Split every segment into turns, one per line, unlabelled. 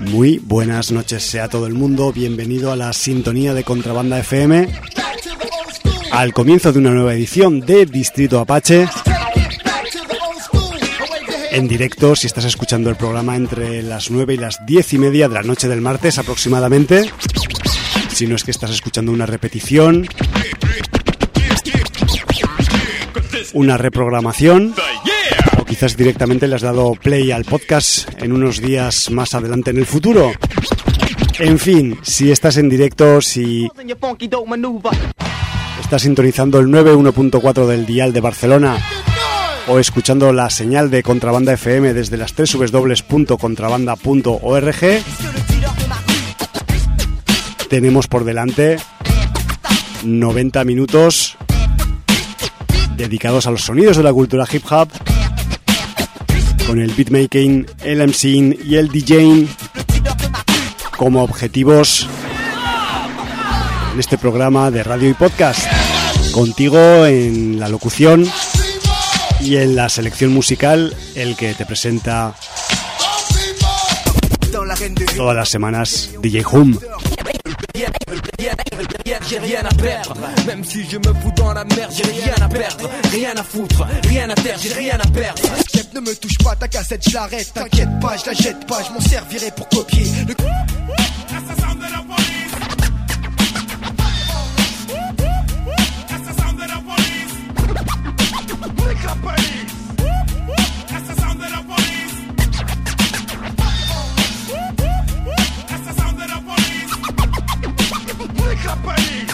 Muy buenas noches, sea todo el mundo bienvenido a la sintonía de Contrabanda FM, al comienzo de una nueva edición de Distrito Apache, en directo si estás escuchando el programa entre las 9 y las 10:30 de la noche del martes aproximadamente, si no es que estás escuchando una repetición, una reprogramación, o quizás directamente le has dado play al podcast en unos días más adelante en el futuro. En fin, si estás en directo, si estás sintonizando el 91.4 del dial de Barcelona o escuchando la señal de Contrabanda FM desde las www.contrabanda.org, tenemos por delante 90 minutos dedicados a los sonidos de la cultura hip hop, con el beatmaking, el MCing y el DJing como objetivos en este programa de radio y podcast. Contigo en la locución y en la selección musical, el que te presenta todas las semanas, DJ Hum.
J'ai rien à perdre, même si je me fous dans la merde, j'ai rien à perdre, rien à foutre, rien à terre, j'ai rien à perdre.
Ne me touche pas, ta cassette, je l'arrête, t'inquiète pas, je la jette pas, je m'en servirai pour copier le assassin de la police. Assassin de la police. Nique la police. Assassin de la police. Assassin de la police. Nique la police.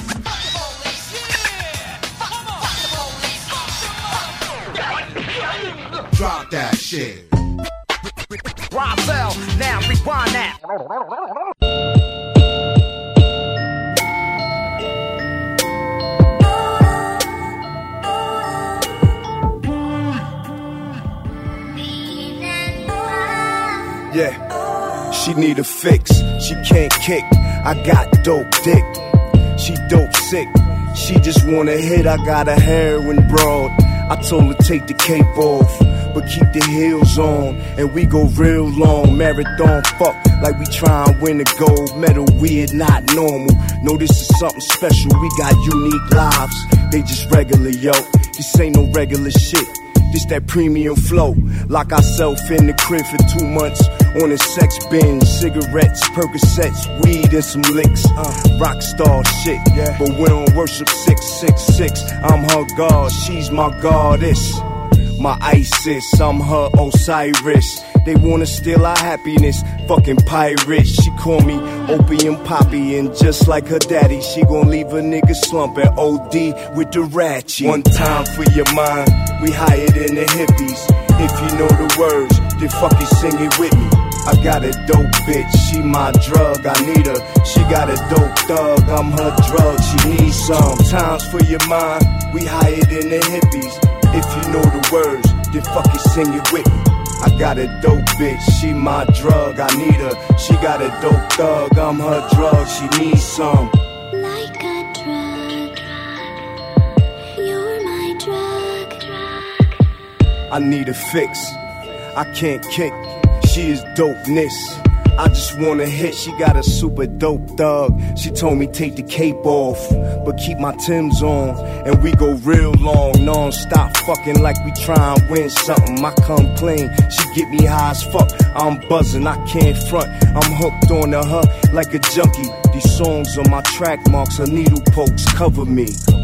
Drop that shit. Roswell, now rewind that.
Yeah, she need a fix, she can't kick. I got dope dick, she dope sick. She just wanna hit, I got a heroin broad. I told her take the cape off, but keep the heels on, and we go real long. Marathon fuck like we try and win a gold medal. Weird, not normal. No, this is something special. We got unique lives. They just regular, yo. This ain't no regular shit. This that premium flow. Lock ourselves in the crib for 2 months on a sex binge. Cigarettes, Percocets, weed and some licks. Rockstar shit, yeah. But we don't worship 666. I'm her god, she's my goddess. My Isis, I'm her Osiris. They wanna steal our happiness, fucking pirates. She call me opium poppy, and just like her daddy, she gon' leave a nigga slumping OD with the ratchet. One time for your mind, we higher than the hippies. If you know the words, then fucking sing it with me. I got a dope bitch, she my drug, I need her. She got a dope thug, I'm her drug, she needs some. Times for your mind, we higher than the hippies. If you know the words, then fucking sing it with me. I got a dope bitch, she my drug, I need her. She got a dope thug, I'm her drug, she needs some.
Like a drug, you're my drug.
I need a fix, I can't kick, she is dopeness. I just wanna hit, she got a super dope thug. She told me take the cape off, but keep my Timbs on, and we go real long, non-stop fucking like we try and win something. I come clean, she get me high as fuck, I'm buzzing, I can't front, I'm hooked on to her like a junkie. These songs on my track marks, her needle pokes, cover me,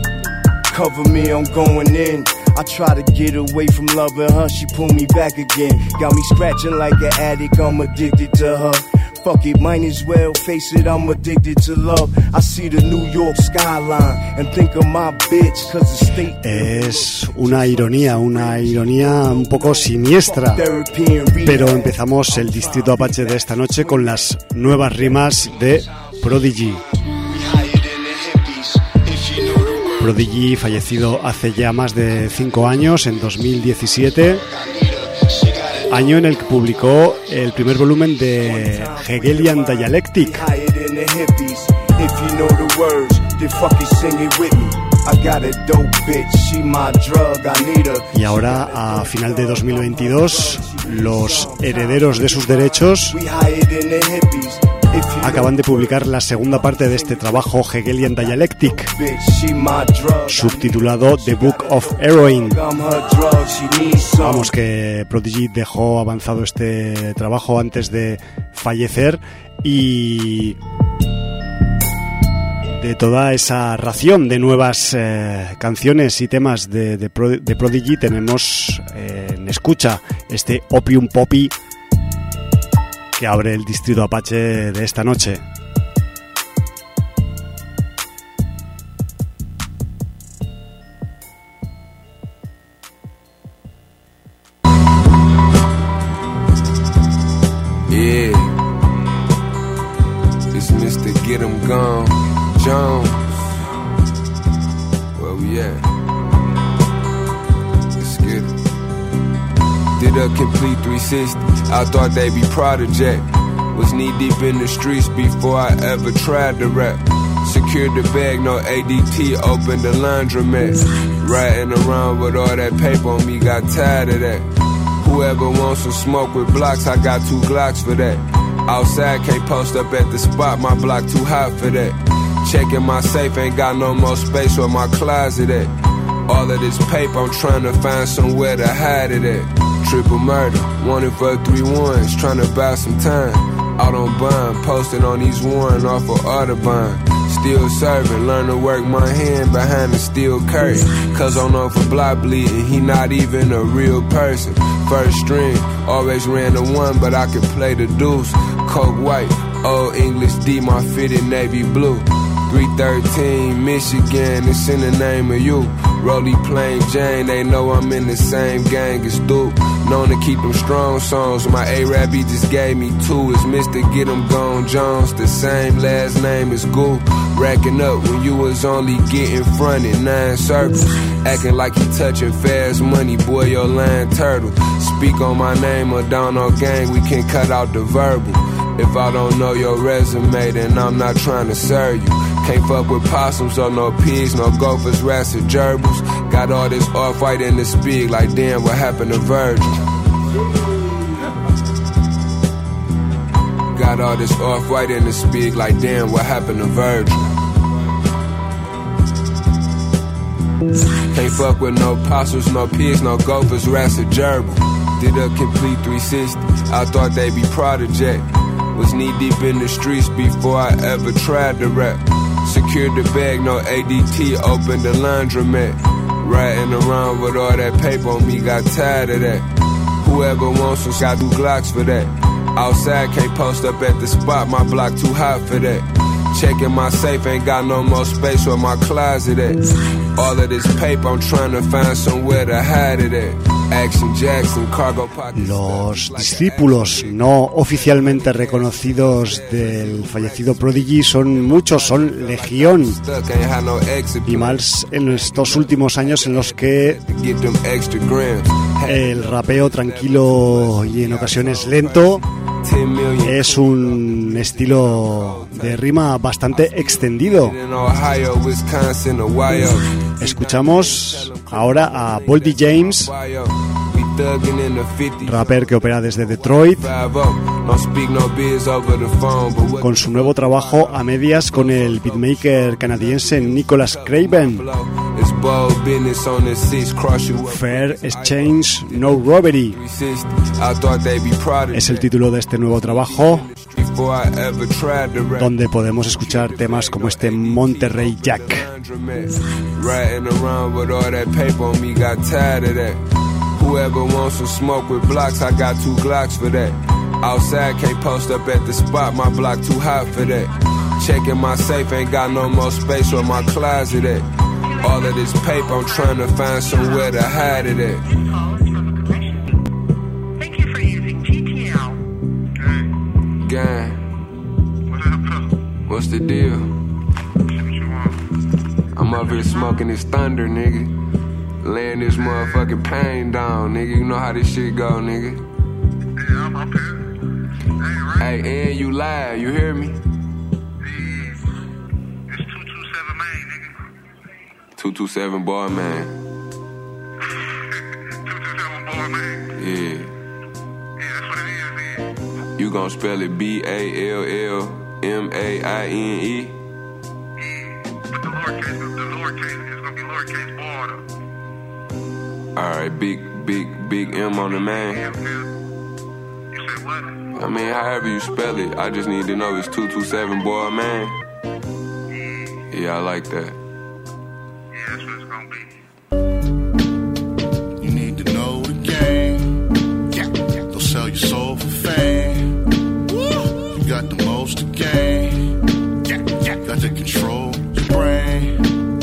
I'm going in. I try to get away from loving her, she pull me back again. Got me scratching like an addict, I'm addicted to her. Fuck it, might as well face it, I'm addicted to love. I see the New York skyline and think of my bitch, cause the state...
Es una ironía un poco siniestra. Pero empezamos el Distrito Apache de esta noche con las nuevas rimas de Prodigy. Prodigy, fallecido hace ya más de 5 años, en 2017, año en el que publicó el primer volumen de Hegelian Dialectic. Y ahora, a final de 2022, los herederos de sus derechos acaban de publicar la segunda parte de este trabajo Hegelian Dialectic, subtitulado The Book of Heroin. Vamos, que Prodigy dejó avanzado este trabajo antes de fallecer, y de toda esa ración de nuevas canciones y temas de Prodigy tenemos en escucha este Opium Poppy que abre el Distrito Apache de esta noche.
Yeah, it's Mr. Get 'em Gone Jones. Where we at? Let's get it. Did a complete 360. I thought they'd be proud of Jack. Was knee deep in the streets before I ever tried to rap. Secured the bag, no ADT, opened the laundromat. Riding around with all that paper on me, got tired of that. Whoever wants some smoke with blocks, I got 2 Glocks for that. Outside, can't post up at the spot, my block too hot for that. Checking my safe, ain't got no more space where my closet at. All of this paper, I'm trying to find somewhere to hide it at. Triple murder, wanted for 3 ones, trying to buy some time. Out on bond, posted on these warrant off of Audubon. Still serving, learn to work my hand behind the steel curtain. Cause I'm known for block bleeding, he not even a real person. First string, always ran the 1, but I could play the deuce. Coke white, old English D, my fitted navy blue. 313, Michigan, it's in the name of you. Rollie Plain Jane, they know I'm in the same gang as Duke. Known to keep them strong songs, my A-Rap he just gave me 2. It's Mr. Get 'em Gone Jones, the same last name as Goo. Racking up when you was only getting fronted, 9 circles. Acting like he touching fast money, boy, your line turtle. Speak on my name or down on gang, we can cut out the verbal. If I don't know your resume, then I'm not trying to serve you. Can't fuck with possums or no pigs, no gophers, rats or gerbils. Got all this off-white in the speak, like damn, what happened to Virgil? Got all this off-white in the speak, like damn, what happened to Virgil? Can't fuck with no possums, no pigs, no gophers, rats or gerbil. Did a complete 360, I thought they'd be proud of Jack. Was knee deep in the streets before I ever tried to rap. Secured the bag, no ADT, opened the laundromat. Riding around with all that paper on me, got tired of that. Whoever wants some, got 2 Glocks for that. Outside, can't post up at the spot, my block too hot for that. Checking my safe, ain't got no more space where my closet at. All of this paper, I'm trying to find somewhere to hide it at. Action Jackson, cargo pockets.
Los discípulos no oficialmente reconocidos del fallecido Prodigy son muchos, son legión. Y más en estos últimos años en los que el rapeo tranquilo y en ocasiones lento es un estilo de rima bastante extendido. Escuchamos ahora a Boldy James, rapper que opera desde Detroit, con su nuevo trabajo a medias con el beatmaker canadiense Nicholas Craven. Fair Exchange, No Robbery es el título de este nuevo trabajo, donde podemos escuchar temas como este Monterrey Jack.
Whoever wants some smoke with blocks, I got 2 Glocks for that. Outside, can't post up at the spot, my block too hot for that. Checking my safe, ain't got no more space where my closet at. All of this paper, I'm trying to find somewhere to hide it at.
Thank you for using GTL.
Gang. What's the deal? I'm up here smoking this thunder, nigga. Laying this motherfucking pain down, nigga. You know how this shit go, nigga.
Yeah, I'm up here.
Hey, and you live, you hear me?
It's 227 Main, nigga.
227 Bar Man.
227 Bar Man.
Yeah.
Yeah, that's what it is, man.
You gon' spell it BALLMAINE?
Yeah. But the lowercase is gonna be lowercase bar though.
Alright, big M on the man.
You said what?
I mean, however you spell it, I just need to know it's 227 Bar Man. Yeah, I like that.
Yeah, that's what it's gonna be.
You need to know the game. They'll sell your soul for fame. You got the most to gain. Got to control your brain.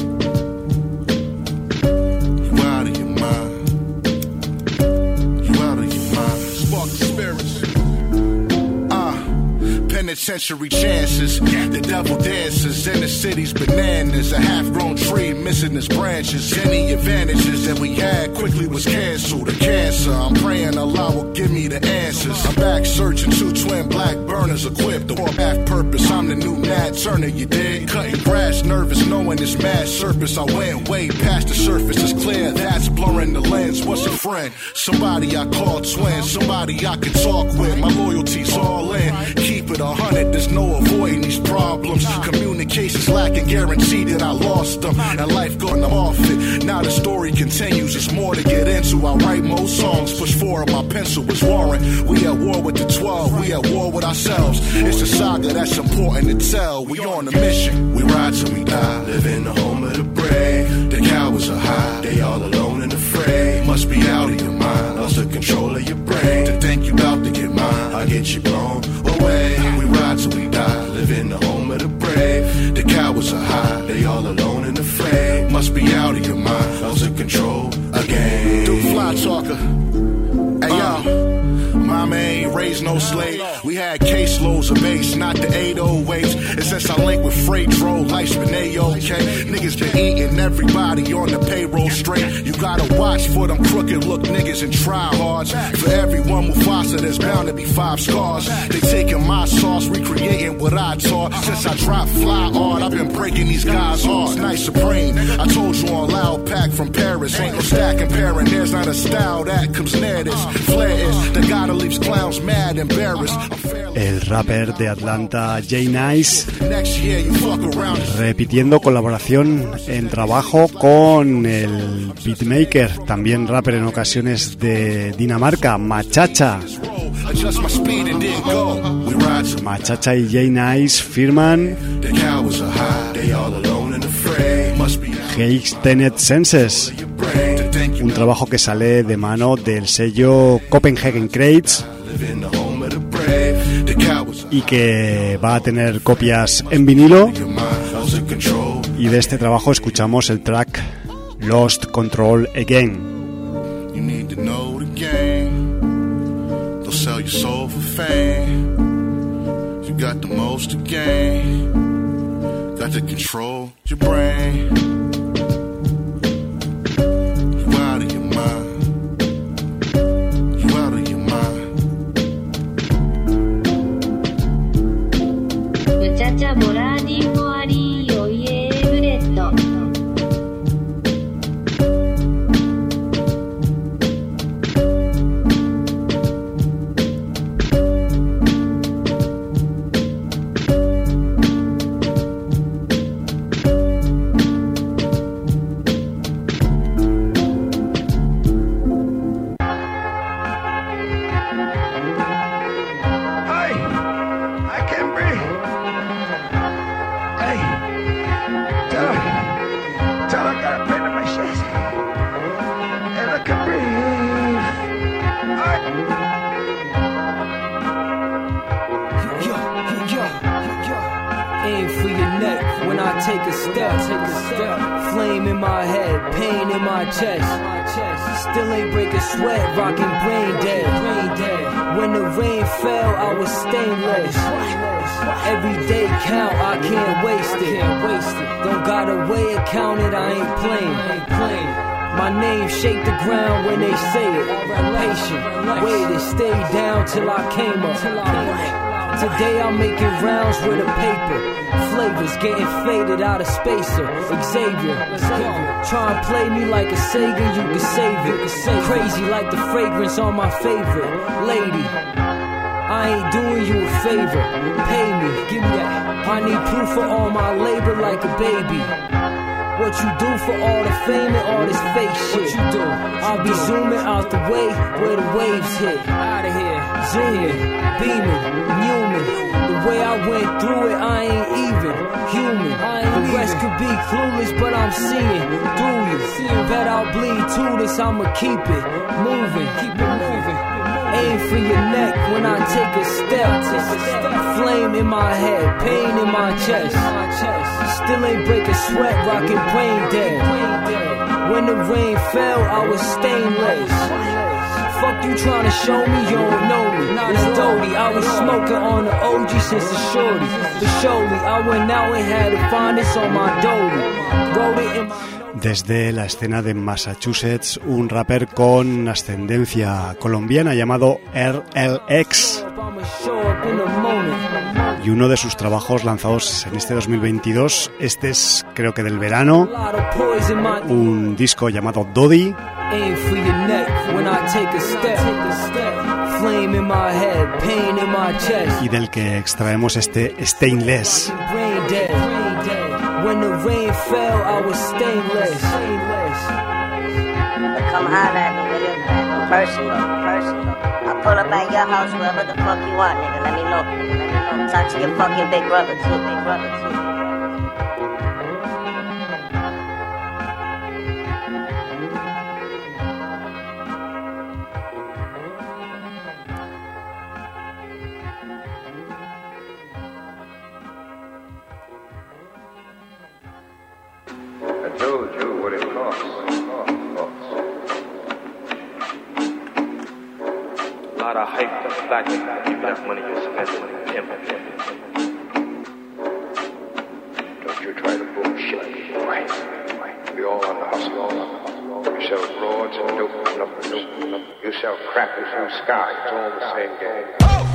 You out of your mind. You out of your mind. Spark the spirits. Penitentiary chances, the devil dances in the city's bananas. A half-grown tree missing its branches. Any advantages that we had quickly was canceled. A cancer, I'm praying Allah will give me the answers. I'm back searching 2 twin black burners equipped. The half purpose, I'm the new Nat Turner, you dig? Cutting grass, nervous, knowing this mad surface. I went way past the surface, it's clear that's blurring the lens. What's a friend? Somebody I call twin, somebody I can talk with. My loyalty's all in, keep it 100, there's no avoiding these problems. Communication's lacking, guarantee that I lost them. And life gone off it. Now the story continues, there's more to get into. I write more songs, push forward my pencil was warrant. We at war with the 12, we at war with ourselves. It's a saga that's important to tell. We on a mission, we ride till we die. Live in the home of the brave. The cowards are high, they all alone and afraid. Must be out of your mind, lost the control of your brain. To think you about to get mine, I get you blown away. We ride till we die, live in the home of the brave. The cowards are high, they all alone and afraid. Must be out of your mind, lost the control again. Dude, fly talker. Hey yo, mama ain't raised no slave. We had caseloads of bass, not the 808s. And since I linked with freight dro, life's been A-okay. Niggas been eating everybody on the payroll straight. You gotta watch for them crooked look niggas and tryhards. For every one Mufasa, there's bound to be 5 scars. They taking my sauce, recreating what I taught. Since I dropped fly art, I've been breaking these guys' hearts. Nice supreme, I told you on Loud Pack from Paris. Ain't no stack comparing, there's not a style that comes near this. Flair is the guy that leaves clowns mad, embarrassed.
El rapper de Atlanta, Jay Nice, repitiendo colaboración en trabajo con el beatmaker, también rapper en ocasiones de Dinamarca, Machacha. Machacha y Jay Nice firman Extended Senses, un trabajo que sale de mano del sello Copenhagen Crates y que va a tener copias en vinilo. Y de este trabajo escuchamos el track Lost Control Again.
You need to know the game. They'll sell your soul for fame. You got the most to gain. Got to control your brain. You out of your mind. You out of your mind.
Muchacha borani moari oye bretto.
Aim for your neck when I take a step. Flame in my head, pain in my chest. Still ain't breaking sweat, rocking brain dead. When the rain fell, I was stainless. Every day count, I can't waste it. Don't gotta weigh it, count it, I ain't playing. My name shake the ground when they say it. Patient, waited, stayed down till I came up. Today I'm making rounds with a paper. Flavors getting faded out of spacer. Xavier, let's go. Try and play me like a Sega, you can save it. Crazy like the fragrance on my favorite lady. I ain't doing you a favor. Pay me, give me that. I need proof for all my labor like a baby. What you do for all the fame and all this fake shit? What you do? I'll be zooming out the way where the waves hit. Out of here, zooming, beaming, Newman. The way I went through it, I ain't even human. The rest could be clueless, but I'm seeing through you. Bet I'll bleed to this, I'ma keep it moving, keep it moving. Aim for your neck when I take a step. Flame in my head, pain in my chest. Still ain't break a sweat, rockin' brain dead. When the rain fell, I was stainless. Fuck you trying to show me, you don't know me. It's Dodie, I was smoking on the OG since the shorty. But surely, I went out and had to find this on my Dodie. Wrote it in my...
Desde la escena de Massachusetts, un rapper con ascendencia colombiana llamado RLX. Y uno de sus trabajos lanzados en este 2022, este es creo que del verano, un disco llamado Dodie. Y del que extraemos este Stainless.
When the rain fell, I was stainless.
Come holler at me, nigga. Personal. I'll pull up at your house, wherever the fuck you want, nigga. Let me know. Talk to your fucking big brother, too.
I told you what it costs.
A lot of hype to flash, give you that money you spend on him.
Don't you try to bullshit. Right. We all on the hustle. You sell broads and dope numbers. You sell crackers from sky. It's all the same game.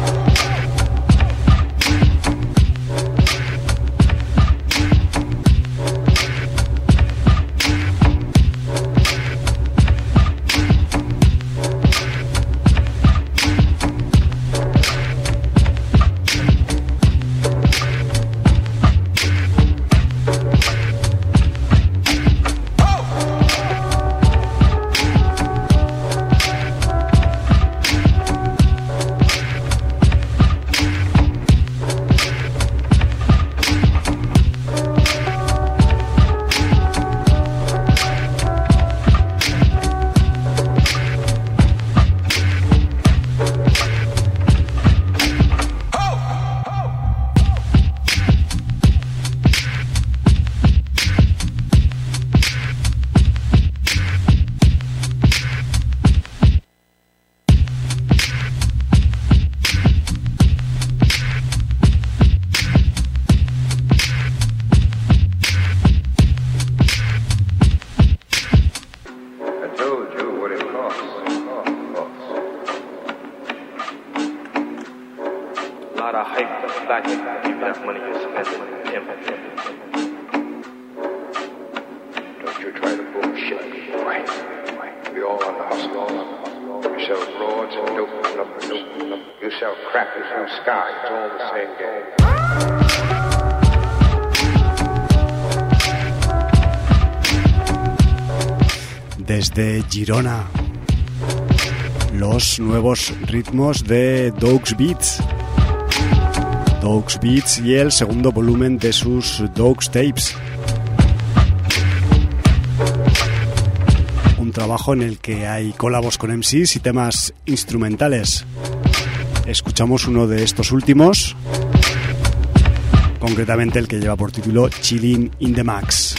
Desde Girona, los nuevos ritmos de Dogs Beats y el segundo volumen de sus Dogs Tapes, un trabajo en el que hay colabos con MCs y temas instrumentales. Escuchamos uno de estos últimos, concretamente el que lleva por título Chillin' in the Max.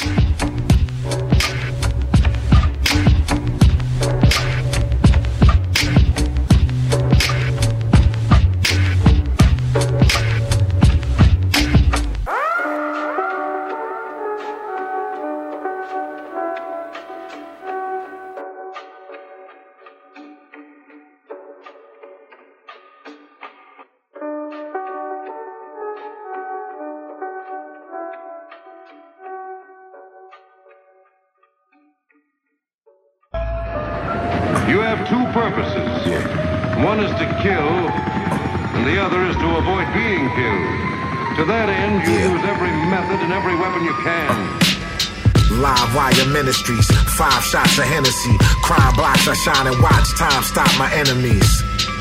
One is to kill, and the other is to avoid being killed. To that end, you use every method and every weapon you can.
Live Wire Ministries, 5 shots of Hennessy. Crime blocks, I shine and watch time stop my enemies.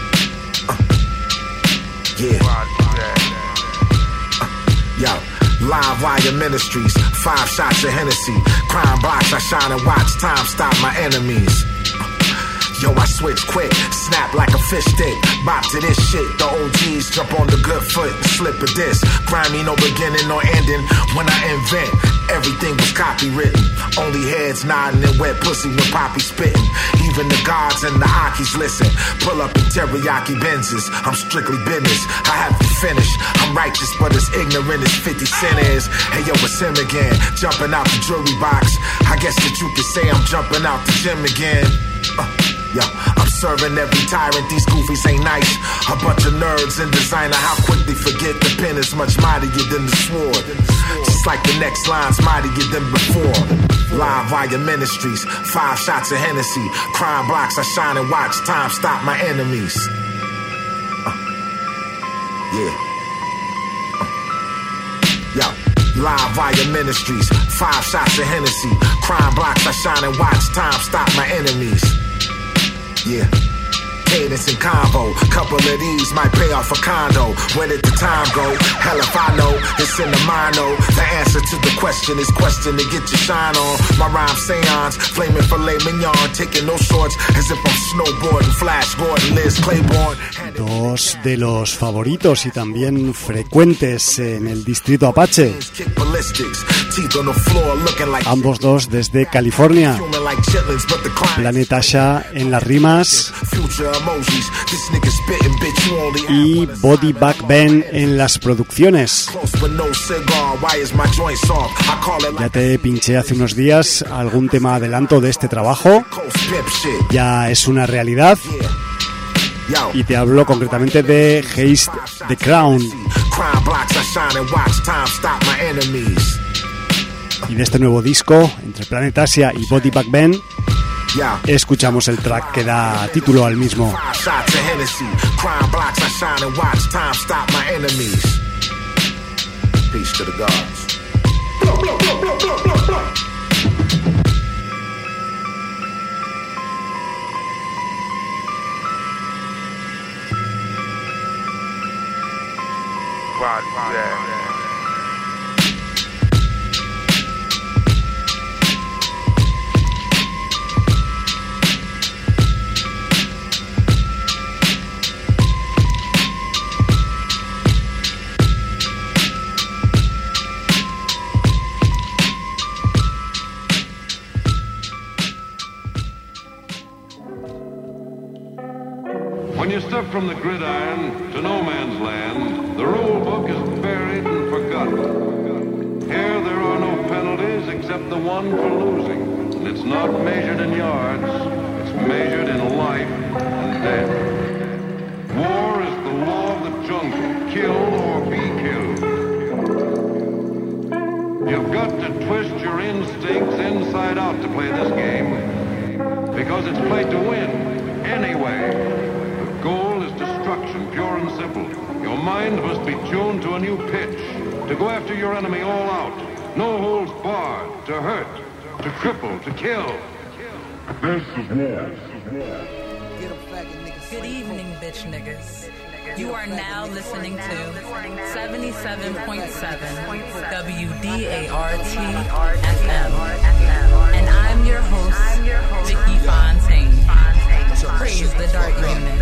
Yo, Live Wire Ministries, 5 shots of Hennessy. Crime blocks, I shine and watch time stop my enemies. Yo, I switch quick, snap like a fish stick. Bop to this shit, the OGs jump on the good foot and slip a disc. Grimy, no beginning nor ending. When I invent, everything was copywritten. Only heads nodding and wet pussy when Poppy spitting. Even the gods and the Akis listen. Pull up in teriyaki Benzes, I'm strictly business. I have to finish, I'm righteous but as ignorant as 50 Cent is. Hey yo, it's him again, jumping out the jewelry box. I guess that you could say I'm jumping out the gym again. Yo, I'm serving every tyrant, these goofies ain't nice. A bunch of nerds and designer, how quick they forget the pen is much mightier than the sword. Just like the next line's mightier than before. Live Wire Ministries, 5 shots of Hennessy. Crime blocks, I shine and watch time stop my enemies. Yo, Live Wire Ministries, 5 shots of Hennessy. Crime blocks, I shine and watch time stop my enemies. Cadence and convo, couple of these might pay off a condo. Where did the time go? Hell if I know, it's in the mind though. The answer to the question is question to get your shine on. My rhyme seance, flaming filet mignon, taking no shorts as if I'm snowboarding. Flash Gordon, Liz Claiborne.
Dos de los favoritos y también frecuentes en el distrito Apache. Ambos dos desde California. Planet Asha en las rimas y Body Back Ben en las producciones. Ya te pinché hace unos días algún tema adelanto de este trabajo. Ya es una realidad. Y te hablo concretamente de Haste the Crown. Y de este nuevo disco, entre Planet Asia y Body Back Ben, escuchamos el track que da título al mismo.
When you step from the gridiron to no man's land, the rule book is buried and forgotten. Here there are no penalties except the one for losing. And it's not measured in yards, it's measured in life and death. War is the law of the jungle, kill or be killed. You've got to twist your instincts inside out to play this game, because it's played to win anyway. Goal is destruction, pure and simple. Your mind must be tuned to a new pitch, to go after your enemy all out. No holds barred, to hurt, to cripple, to kill. This is war.
Good evening, bitch niggas. You are now listening to 77.7 WDART FM. And I'm your host, Vicky Fontaine. Praise the Dark Unit.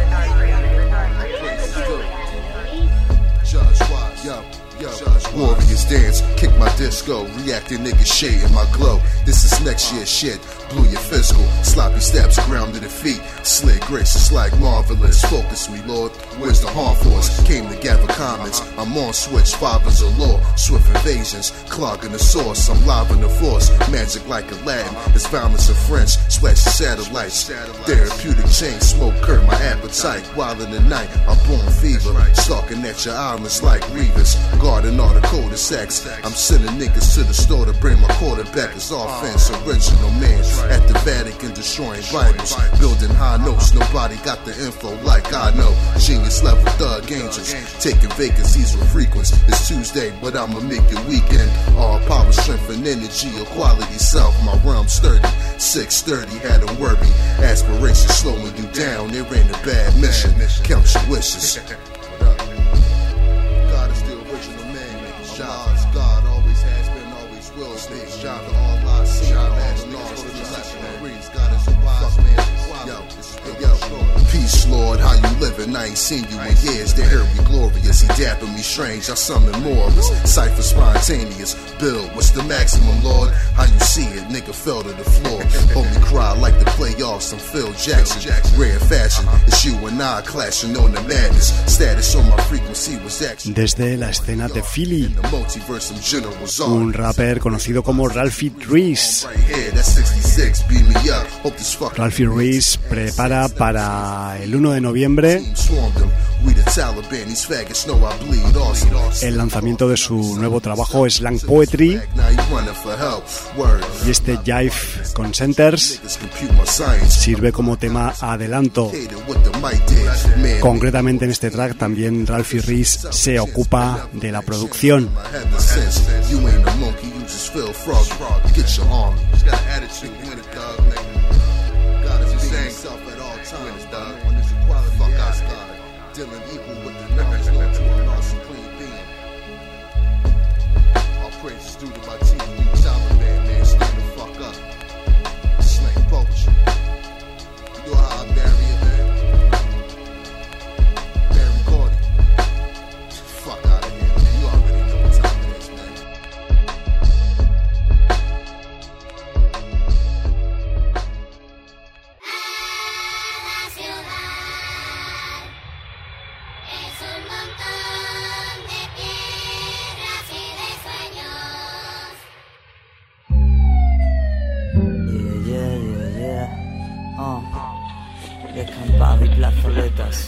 Warriors dance, kick my disco, reacting niggas shade in my glow. This is next year shit, blew your physical. Sloppy steps, grounded in feet, slick graces like marvelous. Focus me, Lord, where's the harm force? Came to gather comments, I'm on switch, fathers of law. Swift invasions, clogging the source. I'm live in the force, magic like Aladdin. It's violence of French, splash satellites. Therapeutic chain, smoke hurt my appetite. While in the night, I'm born fever, stalking at your islands like Revis. Guarding all the cul-de-sacs. I'm sending niggas to the store to bring my quarterback. It's offense, original man At the Vatican, destroying Bibles, building high notes. Nobody got the info like I know. Genius level thug angels, taking vacancies with frequency. It's Tuesday, but I'ma make it weekend. All power, strength, and energy, equality, self. My realm sturdy, 630 had them worried. Aspiration slowing you down. There ain't a bad mission. Count your wishes. God is the original man. God's God always has been, always will. Stays John to all lies seen. Last lost in the lesson reads. God is a wise man. Yo, peace, Lord, how you living? I ain't seen you in years. They heard me glorious. He dapping me strange. I summon morals. Cypher spontaneous. Bill, what's the maximum, Lord? How you see it? Nigga fell to the floor. Holy cry like the playoffs. I'm Phil Jackson. Rare fashion. It's you and I clashing on the madness. Status on my frequency was action.
Desde la escena de Philly, un rapper conocido como Ralphie Reese. Ralphie Reese prepara para el 1 de noviembre el lanzamiento de su nuevo trabajo Slang Poetry, y este Jive Consenters sirve como tema adelanto. Concretamente en este track también Ralphie Reese se ocupa de la producción.
Dealing equal with the knowledge, going to an awesome clean being. All praises due to my team, you Taliban, man, stand the fuck up. Slang poetry. You know how I bury it, man? Barry Gordy. Fuck out of here, man. You already know what time it is, man.
Descampado y plazoletas.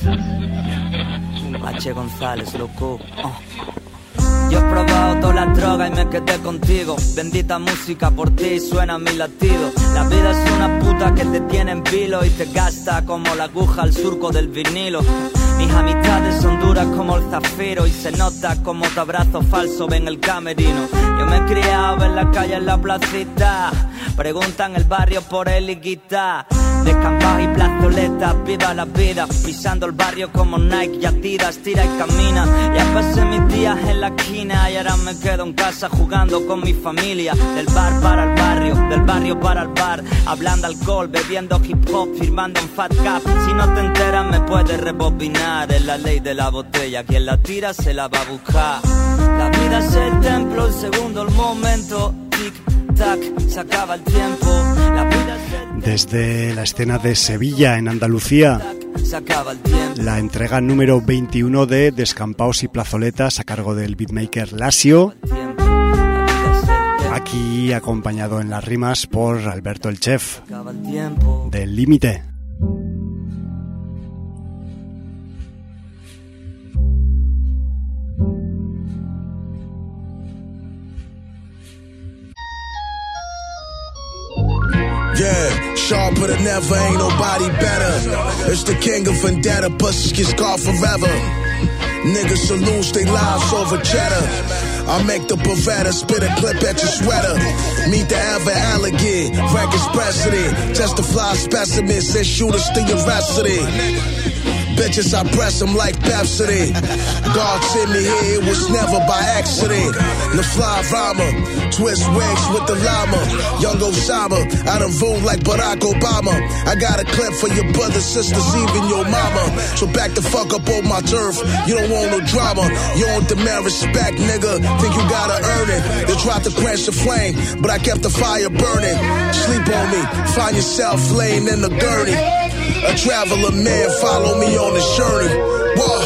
H. González, loco. Yo he probado todas las drogas y me quedé contigo. Bendita música por ti, suena mi latido. La vida es una puta que te tiene en vilo y te gasta como la aguja al surco del vinilo. Mis amistades son duras como el zafiro y se nota como tu abrazo falso ven el camerino. Yo me he criado en la calle, en la placita. Preguntan el barrio por el Iguita. Descampados y plazoletas, viva la vida. Pisando el barrio como Nike y Adidas, tira y camina. Ya pasé mis días en la esquina y ahora me quedo en casa jugando con mi familia. Del bar para el barrio, del barrio para el bar. Hablando alcohol, bebiendo hip hop, firmando un Fat Cap. Si no te enteras me puedes rebobinar. Es la ley de la botella, quien la tira se la va a buscar. La vida es el templo, el segundo el momento. Tic tac, se acaba el tiempo. La vida es el...
Desde la escena de Sevilla, en Andalucía, la entrega número 21 de Descampaos y Plazoletas a cargo del beatmaker Lasio, aquí acompañado en las rimas por Alberto el Chef del Límite.
Yeah, sharper than ever, ain't nobody better. It's the king of vendetta, pussies get scarred forever. Niggas should lose their lives over cheddar. I make the Beretta spit a clip at your sweater. Meet the ever alligator, records precedent. Just a fly specimen, said shooters to your recipe. Bitches, I press them like Pepsi. God sent me here, it was never by accident. The fly rhymer, twist wigs with the llama. Young Osama, I done vote like Barack Obama. I got a clip for your brothers, sisters, even your mama. So back the fuck up on my turf, you don't want no drama. You don't demand respect, nigga, think you gotta earn it. They tried to quench the flame, but I kept the fire burning. Sleep on me, find yourself laying in the gurney. A traveler man, follow me on this journey. Whoa.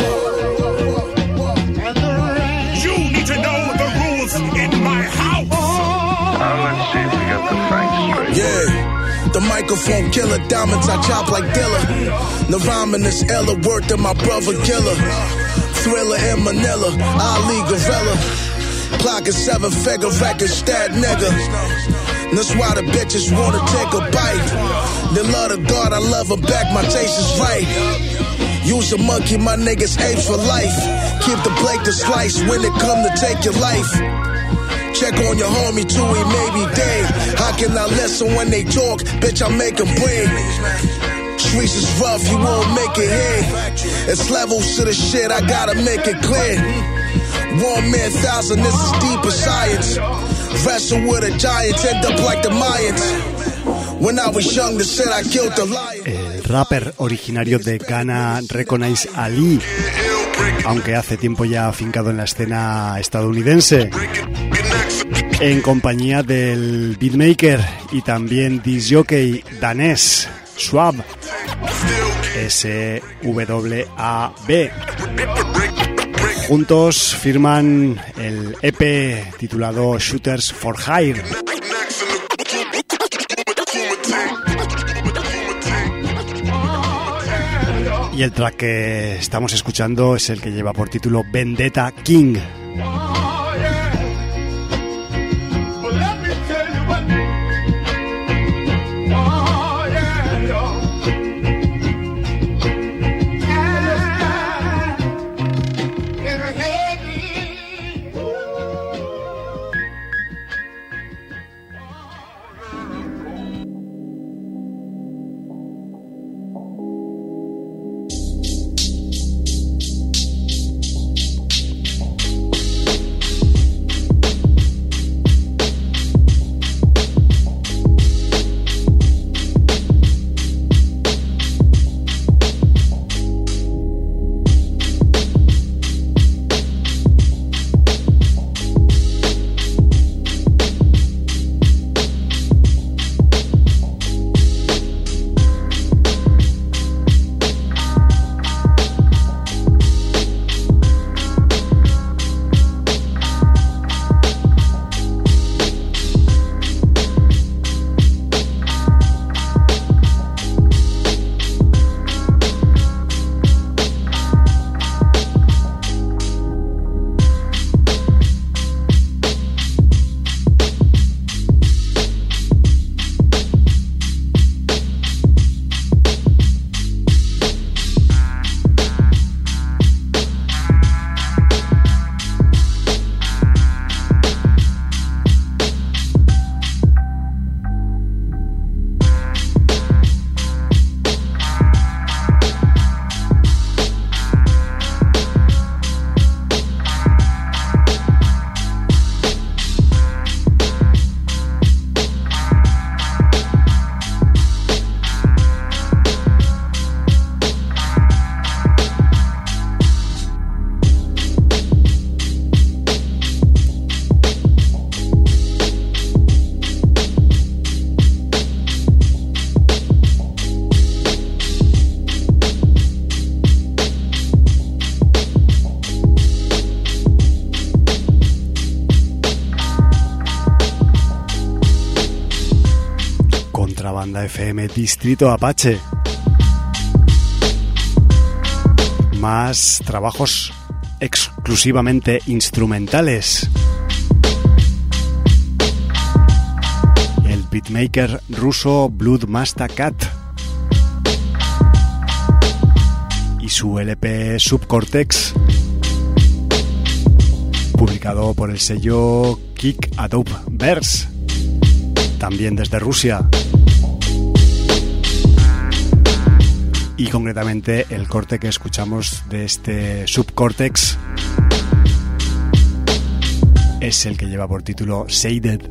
You need to know the rules in my house.
Let's see if we got the facts straight.
Yeah. The microphone killer, diamonds I chop like Dilla. The rhyming is ella, word to my brother killer. Thriller in Manila, Ali Gorilla. Clock a 7-figure record stat nigga. That's why the bitches wanna take a bite. They love the God, I love her back, my taste is right. Use a monkey, my niggas apes for life. Keep the plate to slice when it come to take your life. Check on your homie too, he may be dead. How can I listen when they talk? Bitch, I make them bleed. Streets is rough, you won't make it here. It's levels to the shit, I gotta make it clear. 1 man 1,000, this is deeper science. Wrestle with a giant, end up like the Mayans. When I was young, they said I killed the lion.
El rapper originario de Ghana, Recognize Ali, aunque hace tiempo ya afincado en la escena estadounidense, en compañía del beatmaker y también disc jockey danés Swab, SWAB. Juntos firman el EP titulado Shooters for Hire. Y el track que estamos escuchando es el que lleva por título Vendetta King. Banda FM Distrito Apache. Más trabajos exclusivamente instrumentales. El beatmaker ruso Blood Masta Cat y su LP Subcortex, publicado por el sello Kick a Dope Verse, también desde Rusia. Y concretamente el corte que escuchamos de este Subcortex es el que lleva por título Shaded.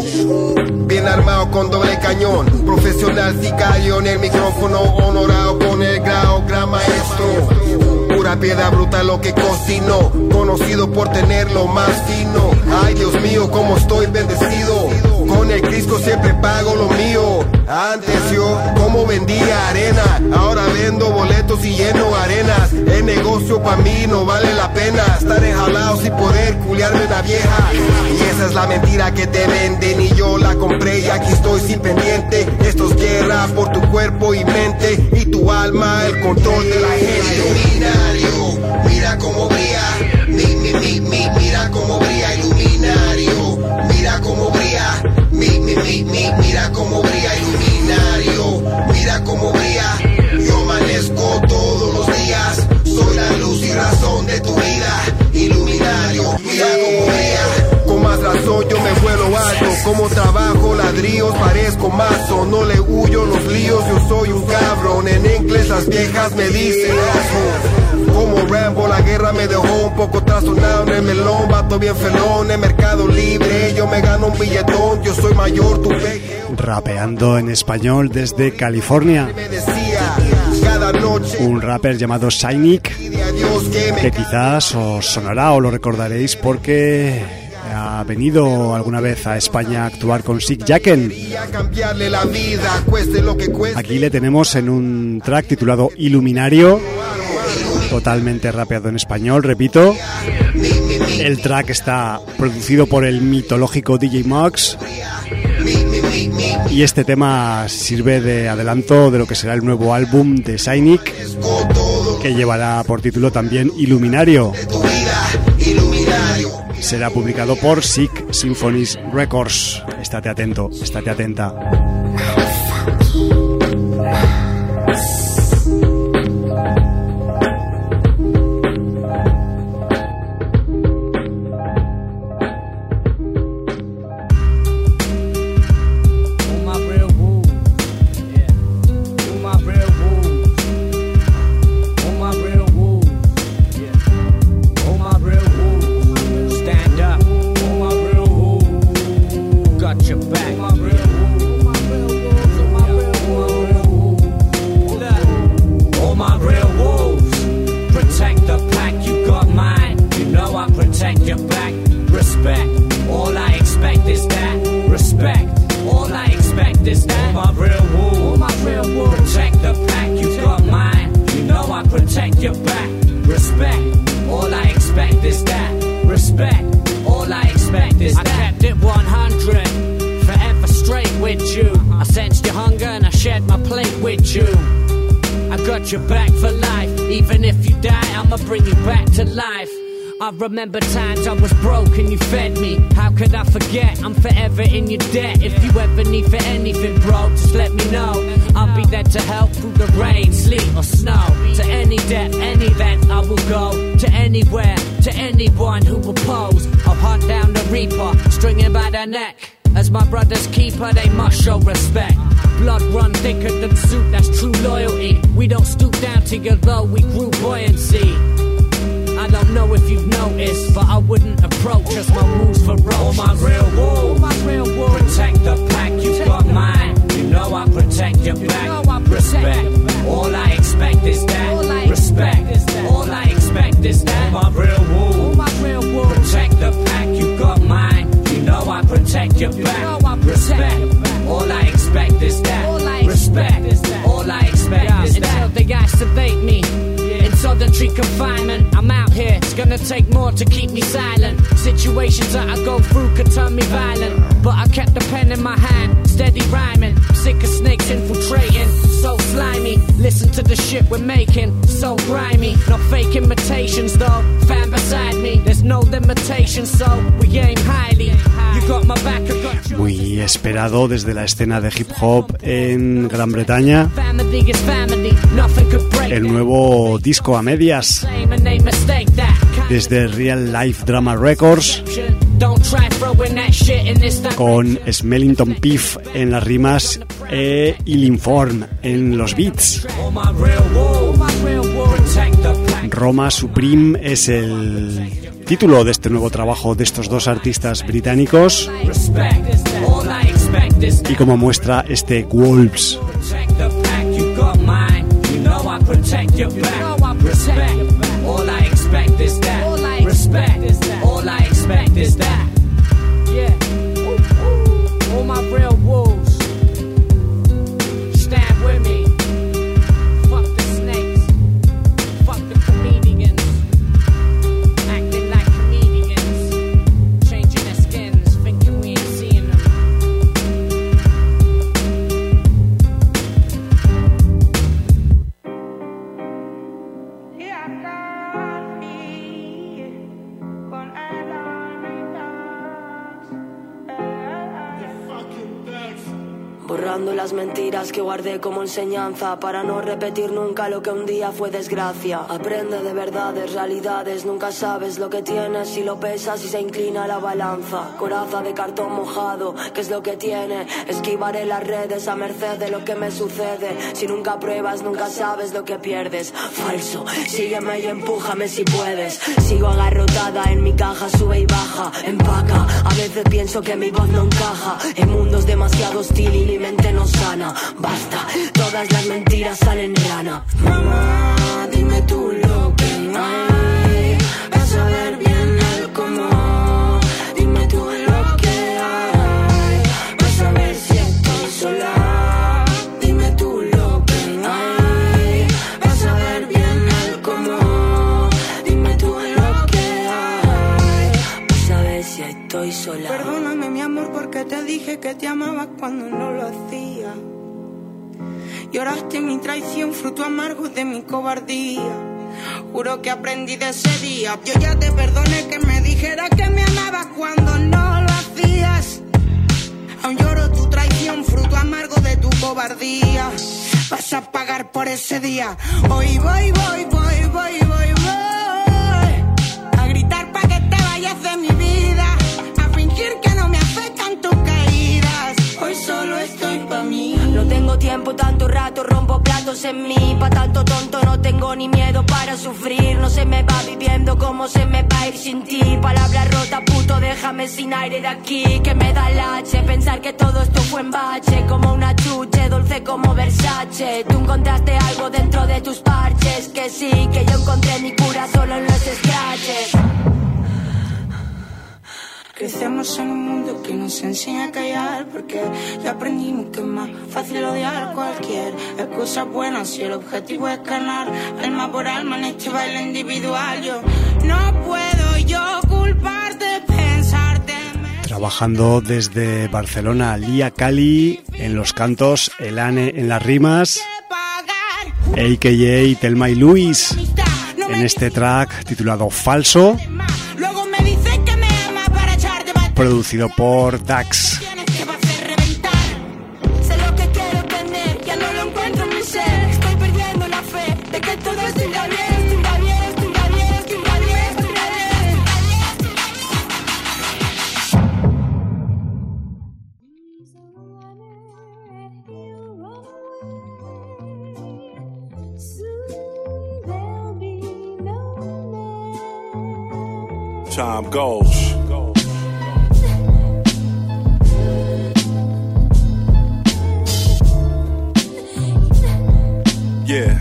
Bien armado con doble cañón, profesional sicario en el micrófono, honorado con el grado, gran maestro. Pura piedra bruta lo que cocino, conocido por tener lo más fino. Ay Dios mío, cómo estoy bendecido, con el Crisco siempre pago lo mío. Antes yo como vendía arena, ahora vendo boletos y lleno arenas. El negocio pa' mí no vale la pena estar enjalado sin poder culiarme una vieja. Y esa es la mentira que te venden y yo la compré y aquí estoy sin pendiente. Esto es guerra por tu cuerpo y mente y tu alma, el control de la gente. Iluminario, mira cómo brilla, mira cómo brilla, iluminario, mira cómo brilla, mira cómo brilla, iluminario, mira cómo brilla. Yo amanezco todos los días, soy la luz y razón de tu vida, iluminario, mira cómo brilla. Con más razón yo me vuelo alto, como trabajo ladrillos parezco mazo, no le huyo los líos, yo soy un cabrón. En inglés las viejas me dicen asshole. Como Rambo la guerra me dejó un poco trastornado en el melón, vato bien felón en Mercado Libre, yo me gano un billetón, yo soy mayor, tu peque.
Rapeando en español desde California, un rapper llamado Cynic, que quizás os sonará o lo recordaréis porque ha venido alguna vez a España a actuar con Sick Jacken. Aquí le tenemos en un track titulado Iluminario, totalmente rapeado en español, repito. El track está producido por el mitológico DJ Mox y este tema sirve de adelanto de lo que será el nuevo álbum de Cynic, que llevará por título también Iluminario. Será publicado por Sick Symphonies Records. Estate atento, estate atenta.
Remember times I was broke and you fed me. How could I forget? I'm forever in your debt. If you ever need for anything, bro, just let me know. I'll be there to help through the rain, sleet or snow. To any depth, any event, I will go. To anywhere, to anyone who will pose. I'll hunt down the reaper, string him by the neck. As my brother's keeper, they must show respect. Blood run thicker than soup, that's true loyalty. We don't stoop down to you though, we grew buoyancy. I don't know if you've noticed, but I wouldn't approach us, my moves ferocious. All my real wolves, protect the pack, you got mine. You know I protect your back, respect. All I expect is that, respect. All I expect is that. All my real wolves, protect the pack, you got mine. You know I protect your back, respect. All I expect is that, respect. All I expect is that. Until they isolate me in solitary confinement, I'm out here, it's gonna take more to keep me silent. Situations that I go through could turn me violent, but I kept the pen in my hand, steady rhyming. Sick of snakes infiltrating, so slimy. Listen to the shit we're making, so grimy. Not fake imitations though, fan beside me. There's no limitations, so we aim highly. You got my back, I got you.
Muy esperado desde la escena de hip hop en Gran Bretaña, el nuevo disco a medias desde Real Life Drama Records, con Smellington Piff en las rimas e Ilinform en los beats. Roma Supreme es el título de este nuevo trabajo de estos dos artistas británicos y como muestra este Wolves.
Borrando las mentiras que guardé como enseñanza para no repetir nunca lo que un día fue desgracia. Aprende de verdades, realidades, nunca sabes lo que tienes si lo pesas y se inclina la balanza. Coraza de cartón mojado, ¿qué es lo que tiene? Esquivaré las redes a merced de lo que me sucede. Si nunca pruebas, nunca sabes lo que pierdes. Falso, sígueme y empújame si puedes. Sigo agarrotada en mi caja, sube y baja, empaca. A veces pienso que mi voz no encaja en mundos demasiado hostil y mi mente no sana. Basta, todas las mentiras salen rana. Mamá, dime tú lo que hay. Vas a ver bien el cómo. Dime tú lo que hay. Vas a ver si estoy sola. Dime tú lo que hay. Vas a ver bien el cómo. Dime tú lo que hay. Vas a ver si estoy sola.
Perdóname mi amor porque te dije que te amaba cuando no lo hacía. Lloraste mi traición, fruto amargo de mi cobardía. Juro que aprendí de ese día. Yo ya te perdoné que me dijeras que me amabas cuando no lo hacías. Aún lloro tu traición, fruto amargo de tu cobardía. Vas a pagar por ese día. Hoy voy a gritar pa' que te vayas de mi vida, a fingir que no me afectan tus caídas. Hoy solo estoy pa' mí.
No tengo tiempo, tanto rato, rompo platos en mí. Pa' tanto tonto no tengo ni miedo para sufrir. No se me va viviendo como se me va a ir sin ti. Palabra rota, puto, déjame sin aire de aquí. Que me da el H, pensar que todo esto fue en bache. Como una chuche, dulce como Versace. Tú encontraste algo dentro de tus parches. Que sí, que yo encontré mi cura solo en los scratches.
Crecemos en un mundo que nos enseña a callar, porque ya aprendimos que es más fácil odiar a cualquier excusa buena si el objetivo es ganar alma por alma en este baile individual. Yo no puedo yo culparte, pensarte.
Trabajando desde Barcelona, Lía Cali en los cantos, Elane en las rimas, a.k.a. Thelma y Luis en este track titulado Falso, producido por Dax.
Sé lo que quiero tener, ya no lo encuentro en mi ser. Estoy perdiendo la fe de que todo esto irá bien.
Time goes. Yeah,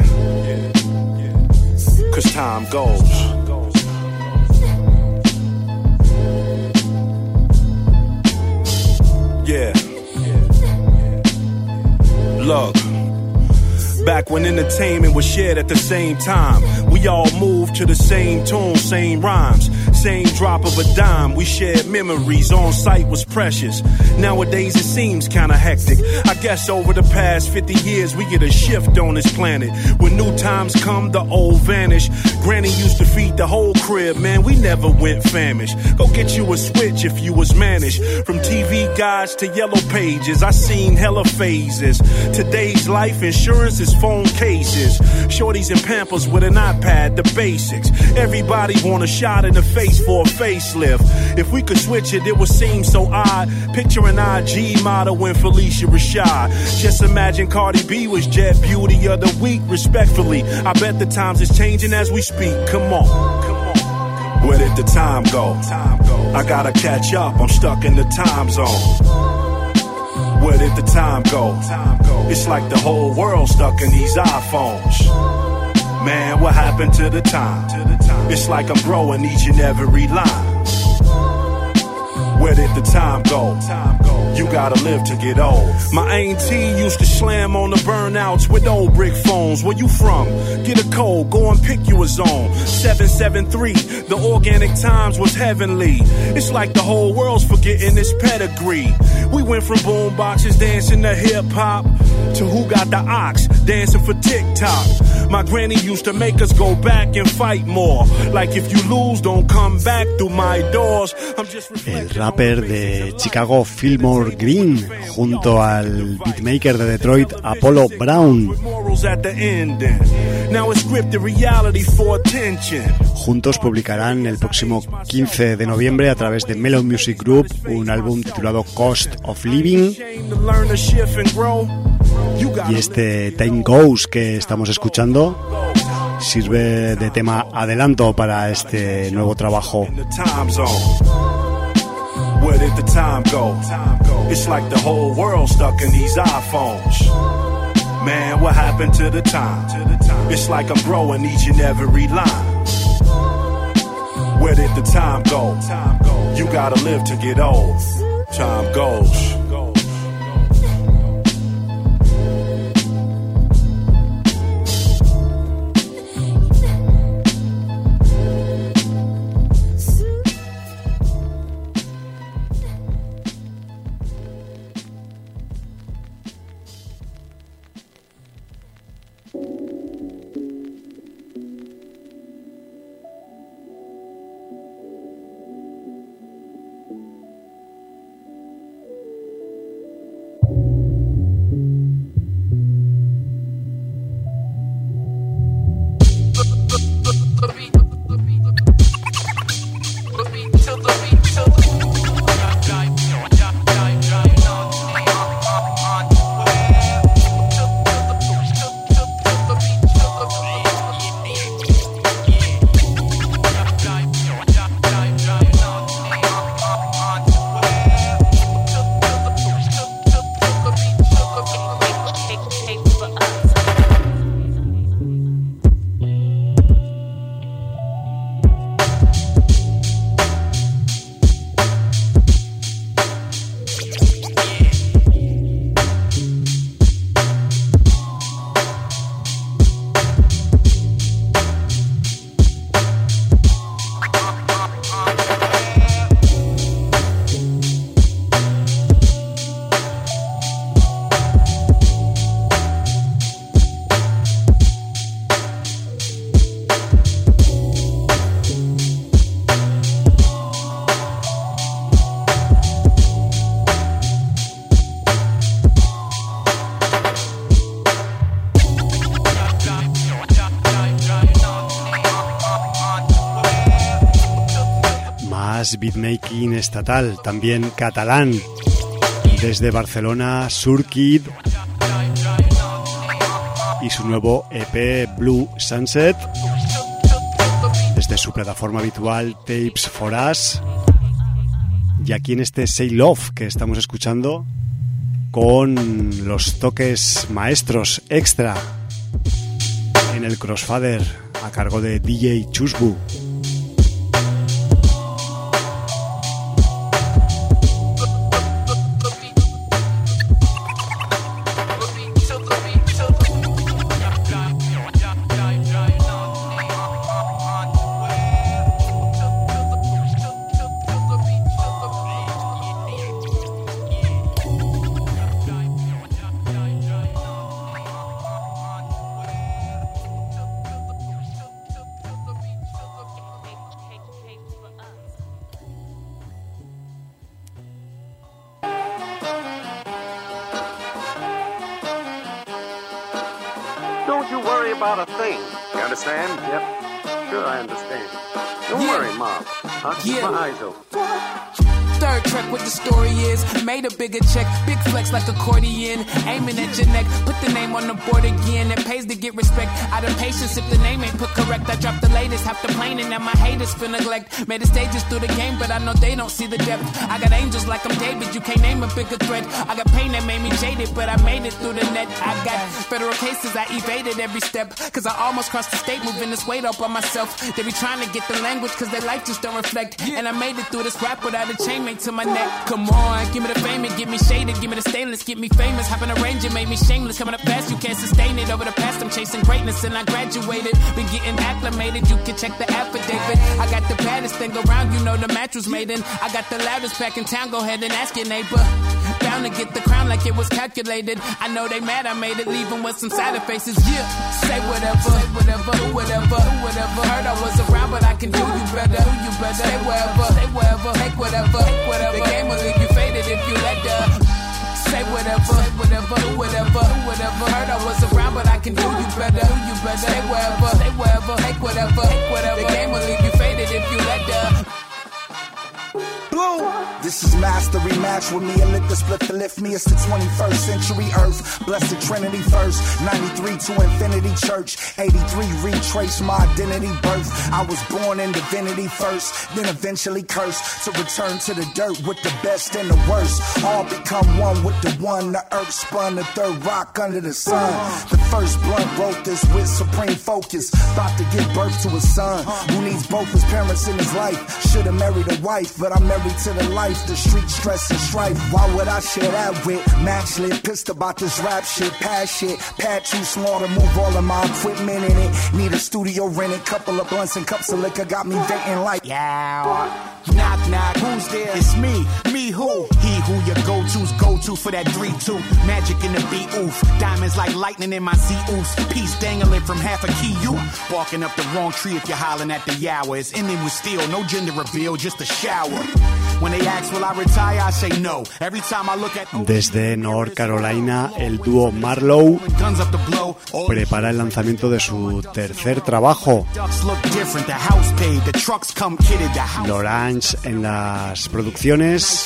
'cause time goes. Yeah. Look. Back when entertainment was shared at the same time, we all moved to the same tune, same rhymes, same drop of a dime. We shared memories, on sight was precious. Nowadays it seems kinda hectic. I guess over the past 50 years we get a shift on this planet. When new times come, the old vanish. Granny used to feed the whole crib, man, we never went famished. Go get you a switch if you was managed. From TV guides to yellow pages, I seen hella phases. Today's life insurance is phone cases. Shorties and Pampers with an iPad, the basics. Everybody want a shot in the face for a facelift. If we could switch it, it would seem so odd. Picture an IG model when Felicia Rashad. Just imagine Cardi B was Jet Beauty of the Week, respectfully. I bet the times is changing as we speak. Come on, come on. Where did the time go? I gotta catch up, I'm stuck in the time zone. Where did the time go? It's like the whole world stuck in these iPhones. Man, what happened to the time? It's like I'm growing each and every line. Where did the time go? You gotta live to get old. My auntie used to slam on the burnouts with old brick phones. Where you from? Get a code, go and pick you a zone. 773, the organic times was heavenly. It's like the whole world's forgetting its pedigree. We went from boom boxes dancing to hip hop to Who Got the Ox dancing for TikTok. My granny used to make us go back and fight more. Like if you lose, don't come back through my doors. I'm just
El rapper de Chicago Fillmore Green junto al beatmaker de Detroit Apollo Brown. Juntos publicarán el próximo 15 de noviembre a través de Mellow Music Group un álbum titulado Cost of Living. Y este Time Goes que estamos escuchando sirve de tema adelanto para este nuevo trabajo.
Where did the time go? It's like the whole world stuck in these iPhones. Man, what happened to the time? It's like I'm growing each and every line. Where did the time go? You gotta live to get old. Time goes.
Beatmaking estatal, también catalán. Desde Barcelona, Surkid y su nuevo EP Blue Sunset. Desde su plataforma habitual Tapes for Us. Y aquí en este Say Love que estamos escuchando con los toques maestros extra en el Crossfader a cargo de DJ Chusbu.
Don't you worry about a thing. You understand? Yep. Sure, I understand. Don't worry, Mom. I'll keep my eyes open.
Third track, what the story is. Made a bigger check, big flex like accordion. Aiming at your neck, put the name on the board again. It pays to get respect. Out of patience, if the name ain't put correct. I dropped the latest, half the plane, and now my haters feel neglect. Made the stages through the game, but I know they don't see the depth. I got angels like I'm David, you can't name a bigger threat. I got pain that made me jaded, but I made it through the net. I got federal cases, I evaded every step. Cause I almost crossed the state, moving this weight up on myself. They be trying to get the language, cause their life just don't reflect. And I made it through this rap without a chainmate to my neck. Come on, give me the fame and get me shaded. Give me the stainless, get me famous. Hopping a range and made me shameless. Coming up fast, you can't sustain it. Over the past, I'm chasing greatness and I graduated. Been getting acclimated, you can check the affidavit. I got the baddest thing around, you know the match was made in. I got the loudest pack in town, go ahead and ask your neighbor. Bound to get the crown like it was calculated. I know they mad, I made it, leave them with some sadder faces. Yeah, say whatever, do whatever. Heard I was around, but I can do you better. Say wherever, take whatever. The game will leave you faded if you let the. Say whatever, do whatever. Heard I was around, but I can do you better. Say wherever, take whatever. The game will leave you faded if you let the.
This is mastery match with me, a liquor split to lift me. It's the 21st century earth, blessed Trinity first. 93 to infinity church, 83 retrace my identity birth. I was born in divinity first, then eventually cursed to return to the dirt with the best and the worst. All become one with the one, the earth spun, the third rock under the sun. The first blunt wrote this with supreme focus, about to give birth to a son who needs both his parents in his life. Should've married a wife, but I'm married to the life. The street stress and strife, why would I share that with? Matchlit, pissed about this rap shit, past shit. Pad too small to move all of my equipment in it. Need a studio rented, couple of blunts and cups of liquor got me venting like, yeah.
Knock, knock, who's there? It's me. Me who? He who your go-to's go-to for that 3-2. Magic in the beat, oof. Diamonds like lightning in my Z-oof. Peace dangling from half a key, you. Barking up the wrong tree if you're hollering at the yower. It's ending with steel, no gender reveal, just a shower. When they ask will I retire, I say no. Every time I look at...
Desde North Carolina, el dúo Marlowe prepara el lanzamiento de su tercer trabajo. L'Orange en las producciones,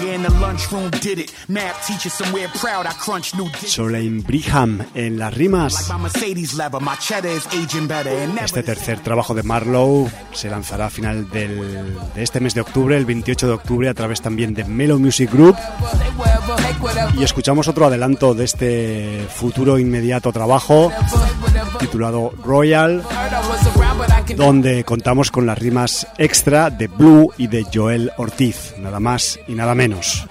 Soleil Brigham en las rimas. Este tercer trabajo de Marlowe se lanzará a final de este mes de octubre, el 28 de octubre, a través también de Mellow Music Group. Y escuchamos otro adelanto de este futuro inmediato trabajo titulado Royal, donde contamos con las rimas extra de Blue y de Joel Ortiz, nada más y nada menos.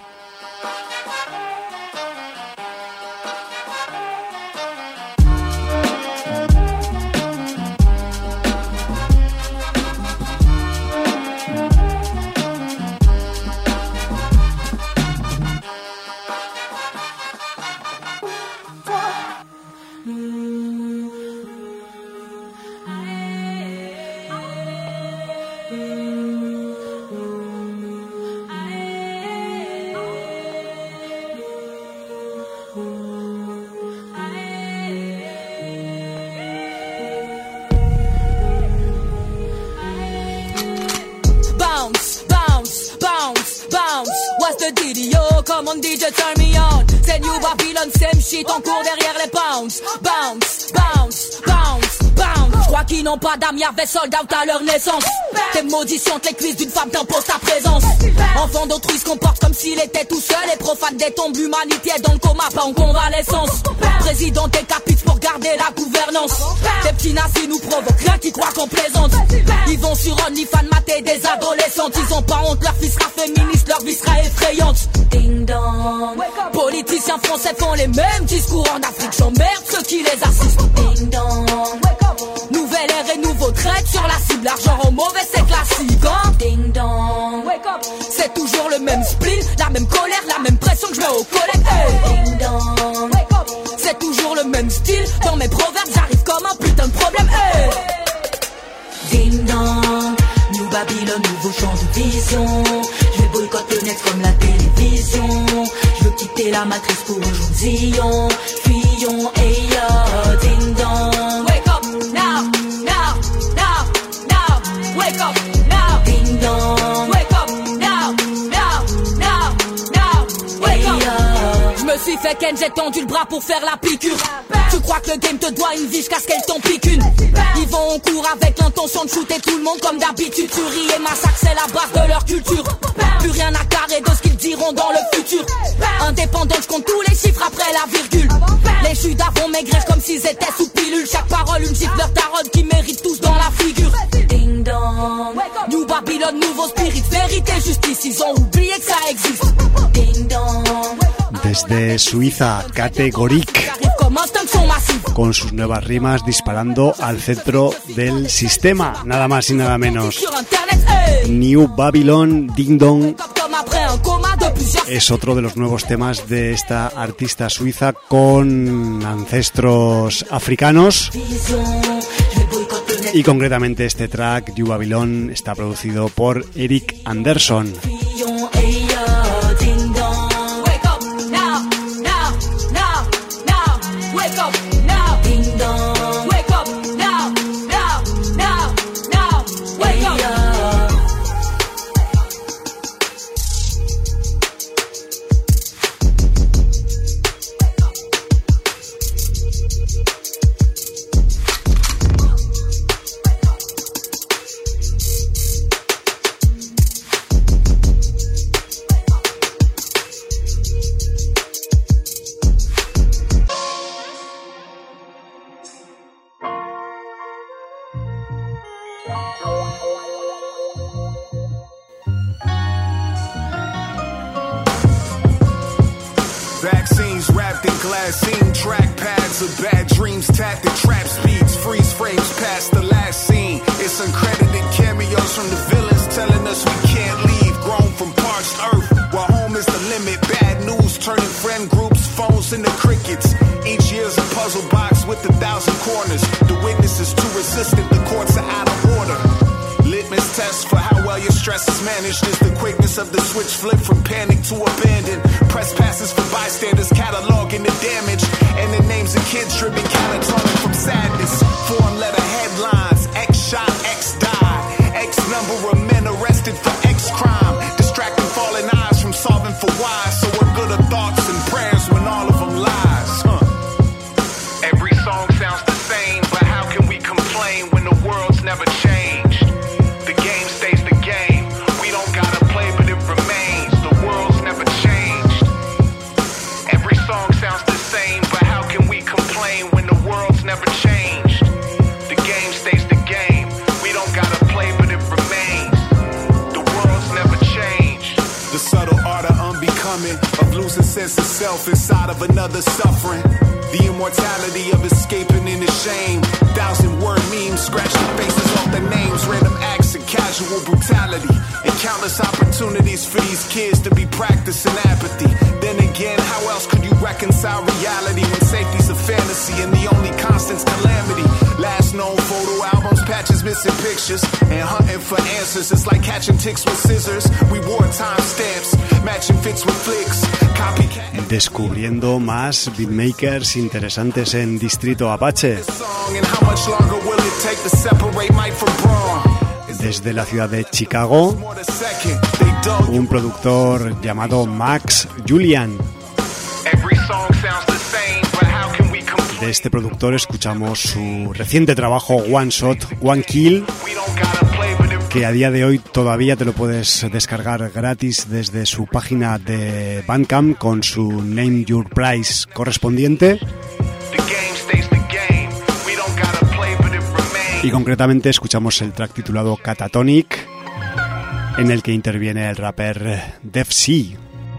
DJ turn me on. C'est New Babylon, same shit, on court derrière les bounce. Bounce, bounce, bounce, bounce. J'crois qu'ils n'ont pas d'âme, y'avait sold out à leur naissance. Tes maudits chantent les cuisses d'une femme t'imposent ta présence. Enfant d'autrui se comporte comme s'il était tout seul et profane des tombes, l'humanité est dans le coma, pas en convalescence. Président décapite pour garder la gouvernance. Tes petits nazis nous provoquent, rien qui croient qu'on plaisante. Ils vont sur OnlyFans mater des adolescentes. Ils ont pas honte, leur fille sera féministe, leur vie sera effrayante. Ding dong. Politiciens français font les mêmes discours en Afrique, j'emmerde ceux qui les assistent. Ding dong. Nouvelle ère et nouveau trait sur la cible, l'argent en mauvais c'est classique, hein. Ding dong. C'est toujours le même spleen, la même colère, la même pression que je mets au collègue. Hey. Ding dong. C'est toujours le même style, dans mes proverbes j'arrive comme un putain de problème. Hey. Ding dong. New Babylon, nouveau champ de vision. Je vais boycotter le net comme la télévision. Je veux quitter la matrice pour un jour Zion. Fuyons, hey yo, ding dong. Wake up now, now, now, now. Wake up now, ding dong. Wake up now, now, me suis fait ken, j'ai tendu le bras pour faire la piqûre. Tu crois que le game te doit une vie jusqu'à ce qu'elle t'en pique une. Ils vont en cours avec l'intention de shooter tout le monde comme d'habitude. Tuerie et massacre, c'est la base de leur culture. Plus rien à carrer de ce qu'ils diront dans le futur. Indépendant, je compte tous les chiffres après la virgule. Les judas vont maigrir comme s'ils étaient sous pilule. Chaque parole une gifle leur tarot qui méritent tous dans la figure. Ding dong, New Babylon, nouveau spirit, vérité, justice. Ils ont oublié que ça existe. Ding dong.
Desde Suiza, Categoric, con sus nuevas rimas disparando al centro del sistema, nada más y nada menos. New Babylon, Ding Dong, es otro de los nuevos temas de esta artista suiza con ancestros africanos. Y concretamente este track, New Babylon, está producido por Eric Anderson.
Vaccines wrapped in glassine, track pads of bad dreams, tactic trap speeds, freeze frames past the last scene. It's uncredited cameos from the villains telling us we can't leave, grown from parched earth, while home is the limit. Bad news turning friend groups, phones into crickets. Each year's a puzzle box with 1,000 corners. The witness is too resistant, the courts are out of order. Litmus test for how well your stress is managed is the quickness of the switch flip from panic to abandon. Press passes for bystanders, cataloging the damage. And the names of kids driven catatonic from sadness. Foreign letter headlines, X shot, X died. X number of men arrested for X crime. Distracting falling eyes from solving for why. So what good are thoughts and prayers when all of them lies? Every song sounds the same, but how can we complain when the world's never changed? Never changed. The game stays the game. We don't gotta play, but it remains. The world's never changed. The subtle art of unbecoming, of losing sense of self inside of another suffering. The immortality of escaping into shame. 1,000-word memes, scratch the faces off the names. Random acts of casual brutality. And countless opportunities for these kids to be practicing apathy. Then again, how else could you reconcile reality when safety's a fantasy and the only constant's calamity? Last known photo albums, patches missing pictures, and hunting for answers. It's like catching ticks with scissors. We wore time stamps, matching fits with flicks. Copycat.
Descubriendo más beatmakers interesantes en Distrito Apache. Desde la ciudad de Chicago, un productor llamado Max Julian. De este productor escuchamos su reciente trabajo One Shot, One Kill, que a día de hoy todavía te lo puedes descargar gratis desde su página de Bandcamp con su Name Your Price correspondiente. Y concretamente escuchamos el track titulado Catatonic, en el que interviene el rapper Def C.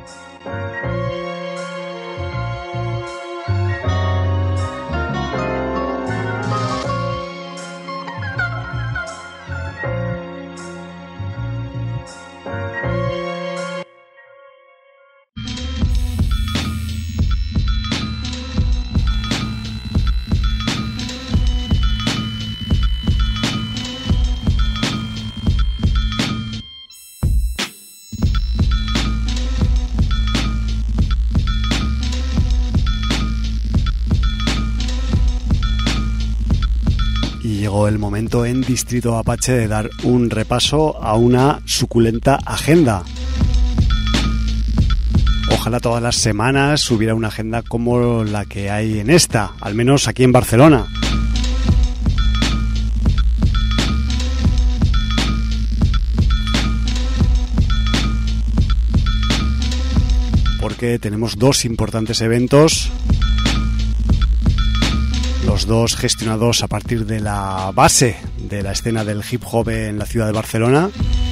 Llegó el momento en Distrito Apache de dar un repaso a una suculenta agenda. ojalá todas las semanas hubiera una agenda como la que hay en esta, al menos aquí en Barcelona. Porque tenemos dos importantes eventos, los dos gestionados a partir de la base de la escena del hip hop en la ciudad de Barcelona,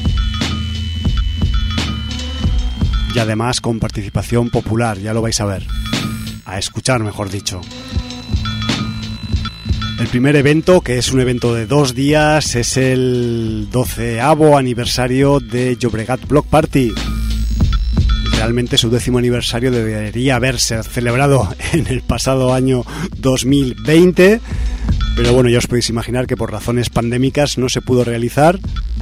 y además con participación popular, ya lo vais a ver, a escuchar mejor dicho. El primer evento, que es un evento de 2 días, es el 12º aniversario de Llobregat Block Party. Realmente su 10º aniversario debería haberse celebrado en el pasado año 2020, pero bueno, ya os podéis imaginar que por razones pandémicas no se pudo realizar.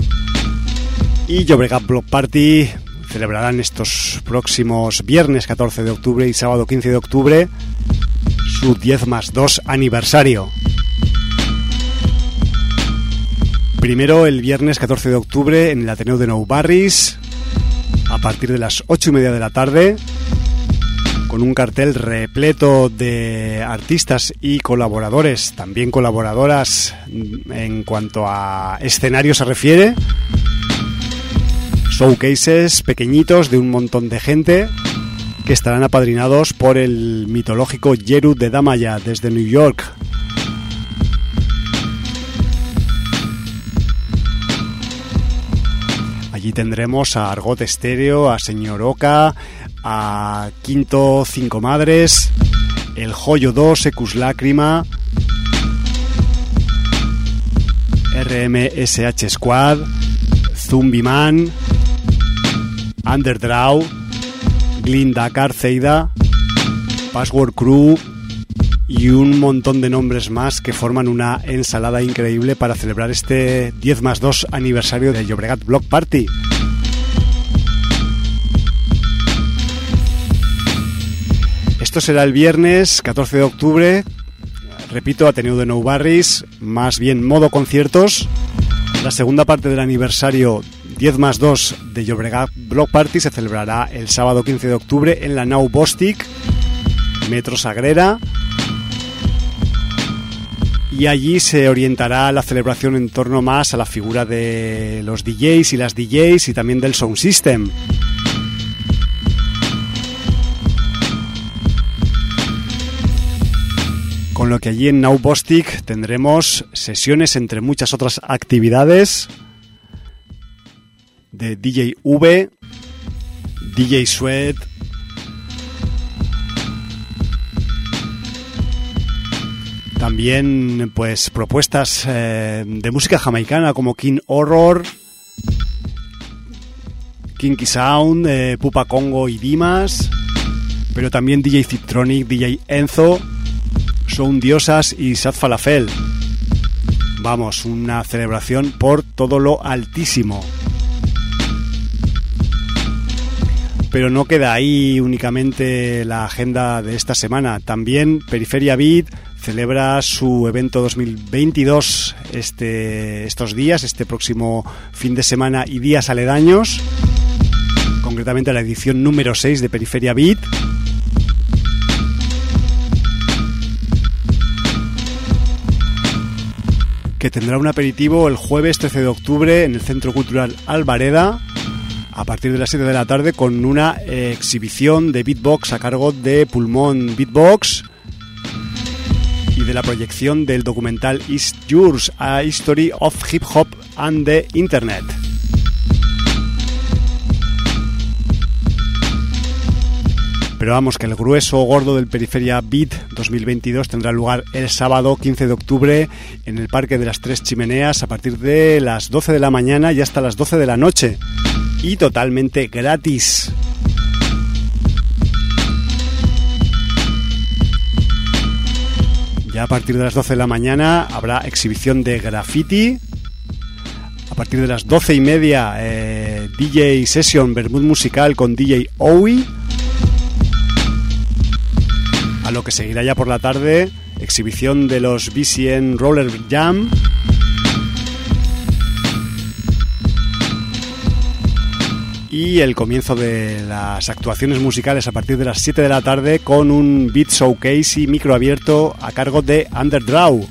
Y Llobregat Block Party celebrarán estos próximos viernes 14 de octubre y sábado 15 de octubre su 10+2 aniversario. Primero el viernes 14 de octubre en el Ateneo de Nou Barris, a partir de las 8:30 de la tarde, con un cartel repleto de artistas y colaboradores, también colaboradoras en cuanto a escenario se refiere. Showcases pequeñitos de un montón de gente que estarán apadrinados por el mitológico Jeru de Damaya desde New York. Allí tendremos a Argot Estéreo, a Señor Oca, a Quinto Cinco Madres, El Joyo 2, Ecus Lágrima, RMSH Squad, Zumbiman, Underdraw, Glyn Dakar Ceida, Password Crew y un montón de nombres más que forman una ensalada increíble para celebrar este 10+2 aniversario de Llobregat Block Party. Esto será el viernes 14 de octubre, repito, Ateneo de Nou Barris, más bien modo conciertos. La segunda parte del aniversario 10+2 de Llobregat Block Party se celebrará el sábado 15 de octubre en la Nau Bostik, Metro Sagrera, y allí se orientará la celebración en torno más a la figura de los DJs y las DJs y también del sound system. Con lo que allí en Nau Bostik tendremos sesiones entre muchas otras actividades de DJ V, DJ Sweat, también pues propuestas de música jamaicana como King Horror, Kinky Sound, Pupa Congo y Dimas, pero también DJ Citronic, DJ Enzo, Sound Diosas y Sad Falafel. Vamos, una celebración por todo lo altísimo. Pero no queda ahí únicamente la agenda de esta semana. También Periferia Beat celebra su evento 2022 estos días, este próximo fin de semana y días aledaños. Concretamente la edición número 6 de Periferia Beat. Que tendrá un aperitivo el jueves 13 de octubre en el Centro Cultural Albareda, a partir de las 7 de la tarde, con una exhibición de beatbox a cargo de Pulmón Beatbox y de la proyección del documental Is Yours, A History of Hip Hop and the Internet. Pero vamos, que el grueso gordo del Periferia Beat 2022 tendrá lugar el sábado 15 de octubre en el Parque de las Tres Chimeneas a partir de las 12 de la mañana y hasta las 12 de la noche. Y totalmente gratis. Ya a partir de las 12 de la mañana habrá exhibición de graffiti. A partir de las 12:30 DJ Session Bermud Musical con DJ Owi. A lo que seguirá ya por la tarde exhibición de los BCN Roller Jam. y el comienzo de las actuaciones musicales a partir de las 7 de la tarde con un beat showcase y micro abierto a cargo de Underdraw.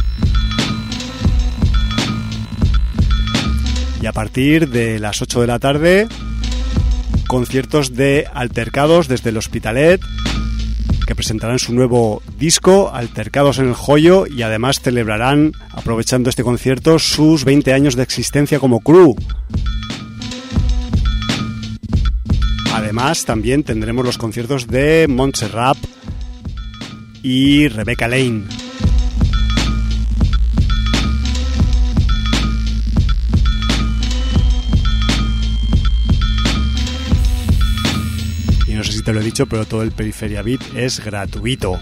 Y a partir de las 8 de la tarde, conciertos de Altercados desde el Hospitalet, que presentarán su nuevo disco, Altercados en el Joyo, y además celebrarán, aprovechando este concierto, sus 20 años de existencia como crew. Además, también tendremos los conciertos de Montserrat y Rebecca Lane. Y no sé si te lo he dicho, pero todo el Periferia Beat es gratuito.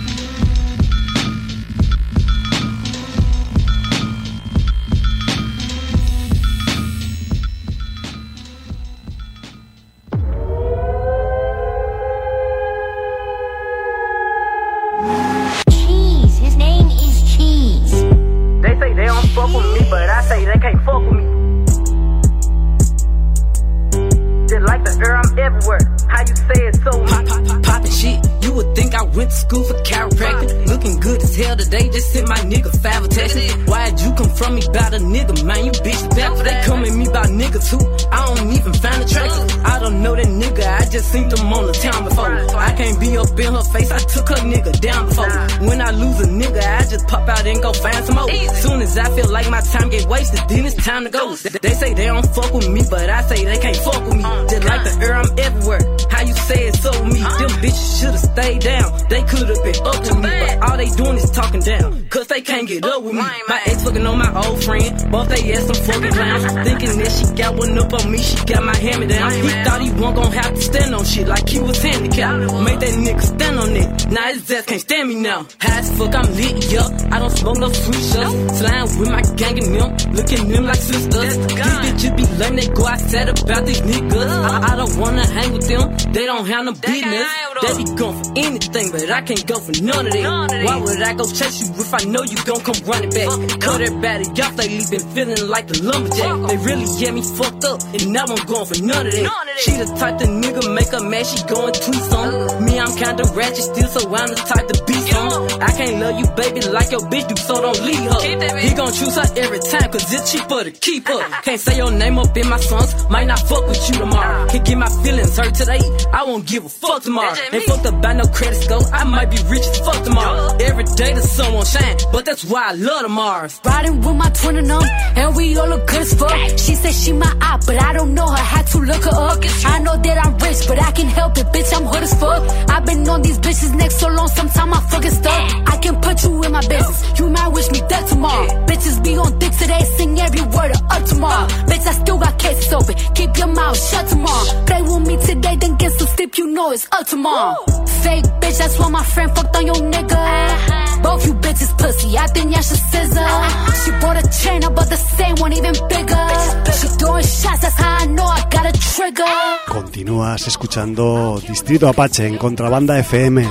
Seen them on the town before. I can't be up in her face, I took her nigga down before. When I lose a nigga, I just pop out and go find some more. Soon as I feel like my time get wasted, then it's time to go. They say they don't fuck with me, but I say they can't fuck with me. Just like the air, I'm everywhere. How you say it so with me? Them bitches should've stayed down. They could've been up to me, but all they doing is talking down. Cause they can't get up with me. My ex fucking on my old friend, both they ass some fucking clowns. Thinking that she got one up on me, she got my hand down. He thought he wasn't gon' have to stand on shit like he was handicapped. Made that nigga stand on it. Now his ass can't stand me now. High as fuck, I'm lit, yup. I don't smoke no sweet shots. Slime with my gang and them, looking at them like sisters. These bitches be lame, they go outside about these niggas. I don't wanna hang with them, they don't have no business. They be going for anything, but I can't go for none of it. Why would I go chase you if I know you gon' come running back? Cut everybody off, they been feeling like the lumberjack. They really get me fucked up, and now I'm going for none of that. She the type the nigga make her mad, she going tweets on. Me, I'm kinda ratchet still, so I'm the type to be some. I can't love you, baby, like your bitch do, so don't leave her. He gon' choose her every time, cause it's cheaper to keep her. Can't say your name up in my songs, might not fuck with you tomorrow. Can't get my feelings hurt today, I won't give a fuck tomorrow. Ain't fucked up by no credit score, I might be rich as fuck tomorrow. Every day the sun won't shine, but that's why I love tomorrow.
Riding with my twin and them, and we all look good as fuck. She said she my eye, but I don't know her, had to look her up. I know that I'm rich, but I can help it, bitch, I'm hood as fuck. I've been on these bitches' necks so long, sometimes I fucking stuck. I can put you in my business, you might wish me dead tomorrow. Bitches be on dick today, sing every word of up tomorrow. Bitch, I still got cases open, keep your mouth shut tomorrow. Play with me today, then get some sleep, you know it's up tomorrow. Fake bitch, that's why my friend fucked on your nigga. Both you bitches pussy, I think y'all should scissor. She bought a chain, I bought the same one, even bigger. She throwing shots, that's how I know I got a trigger.
Continúas escuchando Distrito Apache en Contrabanda FM,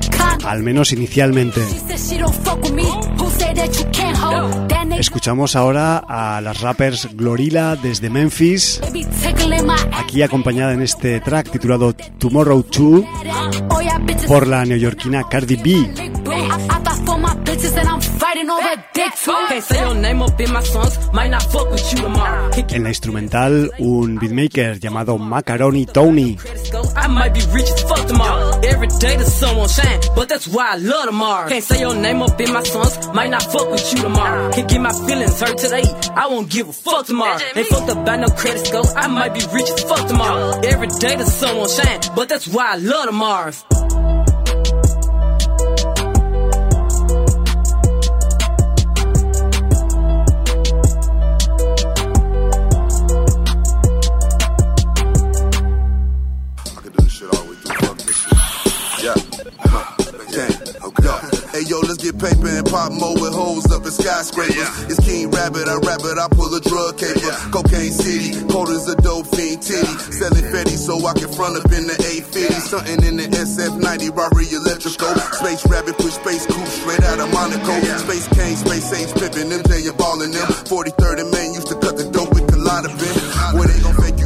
al menos inicialmente. Escuchamos ahora a las rappers Glorilla desde Memphis, aquí acompañada en este track titulado Tomorrow 2 por la neoyorquina Cardi B. En la instrumental, un beatmaker llamado Macaroni Tony.
I might be rich as fuck tomorrow. Every day the sun won't shine, but that's why I love tomorrow. Can't say your name up in my songs, might not fuck with you tomorrow. Can't get my feelings hurt today, I won't give a fuck tomorrow. Ain't fucked up by no credit score, I might be rich as fuck tomorrow. Every day the sun won't shine, but that's why I love tomorrow.
Hey yo, let's get paper and pop more with holes up in skyscrapers. It's King Rabbit, I rap it, I pull a drug caper. Cocaine City, cold as a dope fiend titty. Selling Fetty so I can front up in the 850. Something in the SF90, robbery electrical. Space Rabbit, push space coupe straight out of Monaco. Space Kane, Space Age pimpin', them Jay ballin' them. 40-30 man used to cut the dope with Collada bin. Where they gon' fake you hate you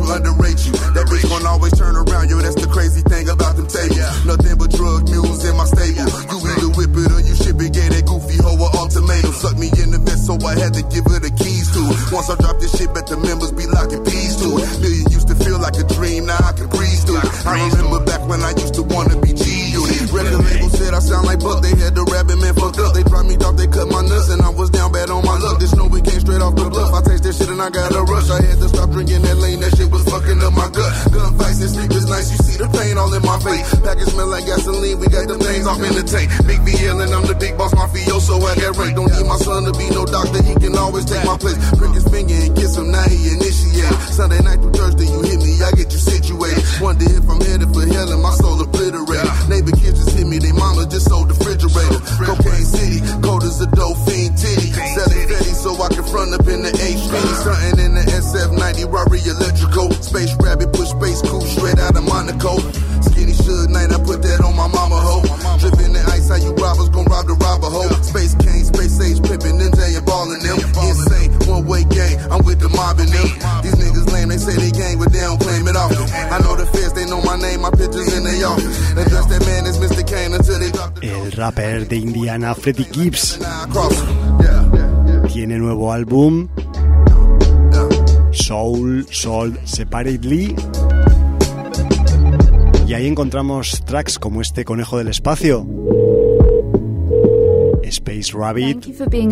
underrate you. That bitch gon' always turn around, yo, that's the crazy thing about them tables. Nothing but drug mules in my stable. You either whip it or you ship it, gave that goofy hoe an ultimatum. Suck me in the vest, so I had to give her the keys to it. Once I drop this shit, bet the members be locking peas to it. Million used to feel like a dream, now I can breeze through it. I remember back when I used to wanna be G-Unit. Record label said I sound like Buck, they had the rabbit man fucked up. They dropped me off, they cut my nuts, and I was down bad on my luck. This snow we came straight off the bluff. I taste that shit and I got a rush. I had to stop drinking that lane, that shit was fucking up my gut. Gunfights and sleep is nice, you see the pain all in my face. Package smell like gasoline, we got them things off in the tank. Big VL and I'm the big boss mafioso at that rate. Don't need my son to be no doctor, he can always take my place. Prick his finger and kiss him, now he initiated. Sunday night through Thursday, you hit me, I get you situated. Wonder if I'm headed for hell and my soul obliterated. Neighbor kids just hit me, they mama just sold the refrigerator. Cocaine City, cold as a dope fiend titty. Selling Fetty so I can front up in the HP. Something in the SF90 Rari electrical. Space rabbit, push space cool straight out of Monaco. Skinny Suge Knight, I put that on my mama hoe. Drippin' the ice, how you robbers gon' rob the robber hoe. Space King, Space Age, Pippin', Ninja and ballin' them. Insane, one-way gang, I'm with the mob and them. These niggas lame, they say they gang, but they don't claim it often. I know the feds, they know my name, my pictures in their office. They dress that man as Mr. Kane until they drop the...
El rapper de Indiana, Freddie Gibbs, tiene nuevo álbum, Soul Sold Separately, y ahí encontramos tracks como este Conejo del Espacio, Space Rabbit,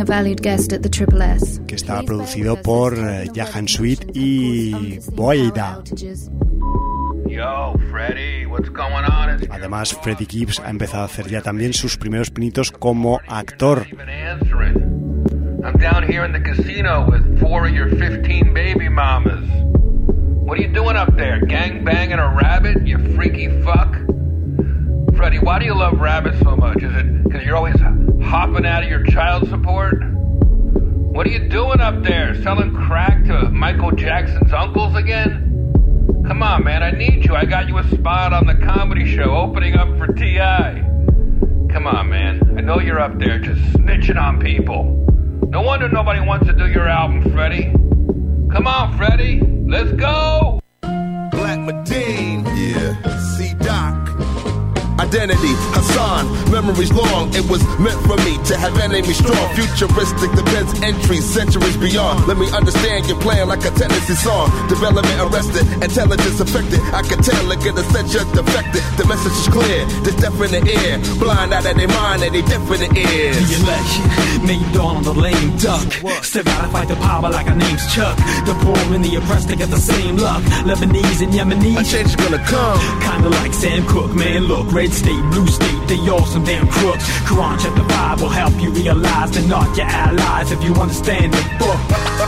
que está producido por Jahan Sweet y Boyda.
Yo, Freddy, what's going on?
Además, Freddie Gibbs ha empezado a hacer ya también sus primeros pinitos como actor.
I'm down here in the casino with 4 of your 15 baby mamas. What are you doing up there? Gang banging a rabbit, you freaky fuck? Freddie, why do you love rabbits so much? Is it because you're always hopping out of your child support? What are you doing up there? Selling crack to Michael Jackson's uncles again? Come on, man, I need you. I got you a spot on the comedy show opening up for T.I. Come on, man. I know you're up there just snitching on people. No wonder nobody wants to do your album, Freddie. Come on, Freddie. Let's go!
Black Medine, yeah. C-Doc. Identity, Hassan, memories long. It was meant for me to have enemies strong. Futuristic defense entries, centuries beyond. Let me understand you're playing like a Tennessee song. Development arrested, intelligence affected. I can tell, look at the set you're defected. The message is clear, there's death in the air. Blind out of their mind and they deaf in the ears.
The election made dawn on the lame duck. Still gotta fight the power like our name's Chuck. The poor and the oppressed, they get the same luck. Lebanese and Yemenis,
a change is gonna come.
Kinda like Sam Cooke, man, look. Red state, blue state, they all some damn crooks. Quran chapter 5 will help you realize they're not your allies if you understand the book.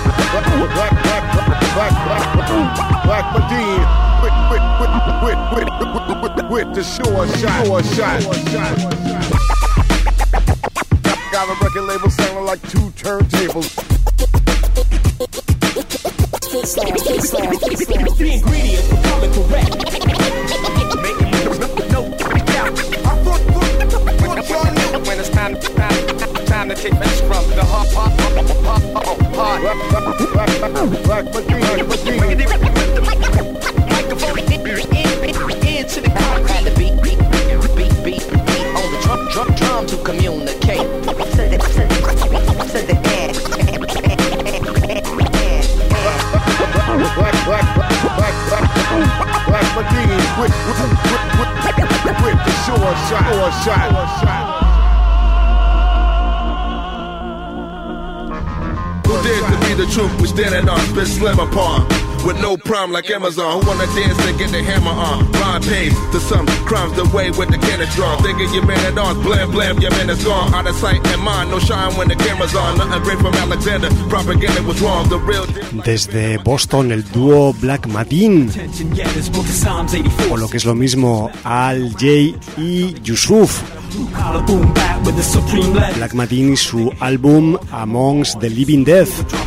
Black Medine with the sure shot. Got a record label sounding like 2 turntables.
The ingredients for color correct. No doubt.
When it's time to take this from the heart.
Black Medine.
Microphone into the crowd. The beat on the drum to communicate.
Black Medine with the sure shot. Who dares to be the truth? We standing on spit slim upon. With no problem like Amazon. Who wanna dance and get the hammer on? Blind pays to some crimes the way with the cannon drawn. Thinking your man at arms, blam, your man is gone. Out of sight and mind, no shine when the camera's on. Nothing great from Alexander, propaganda was wrong. The real.
Desde Boston, el dúo Black Medine, o lo que es lo mismo, Al J y Yusuf. Black Medine y su álbum Amongst the Living Dead.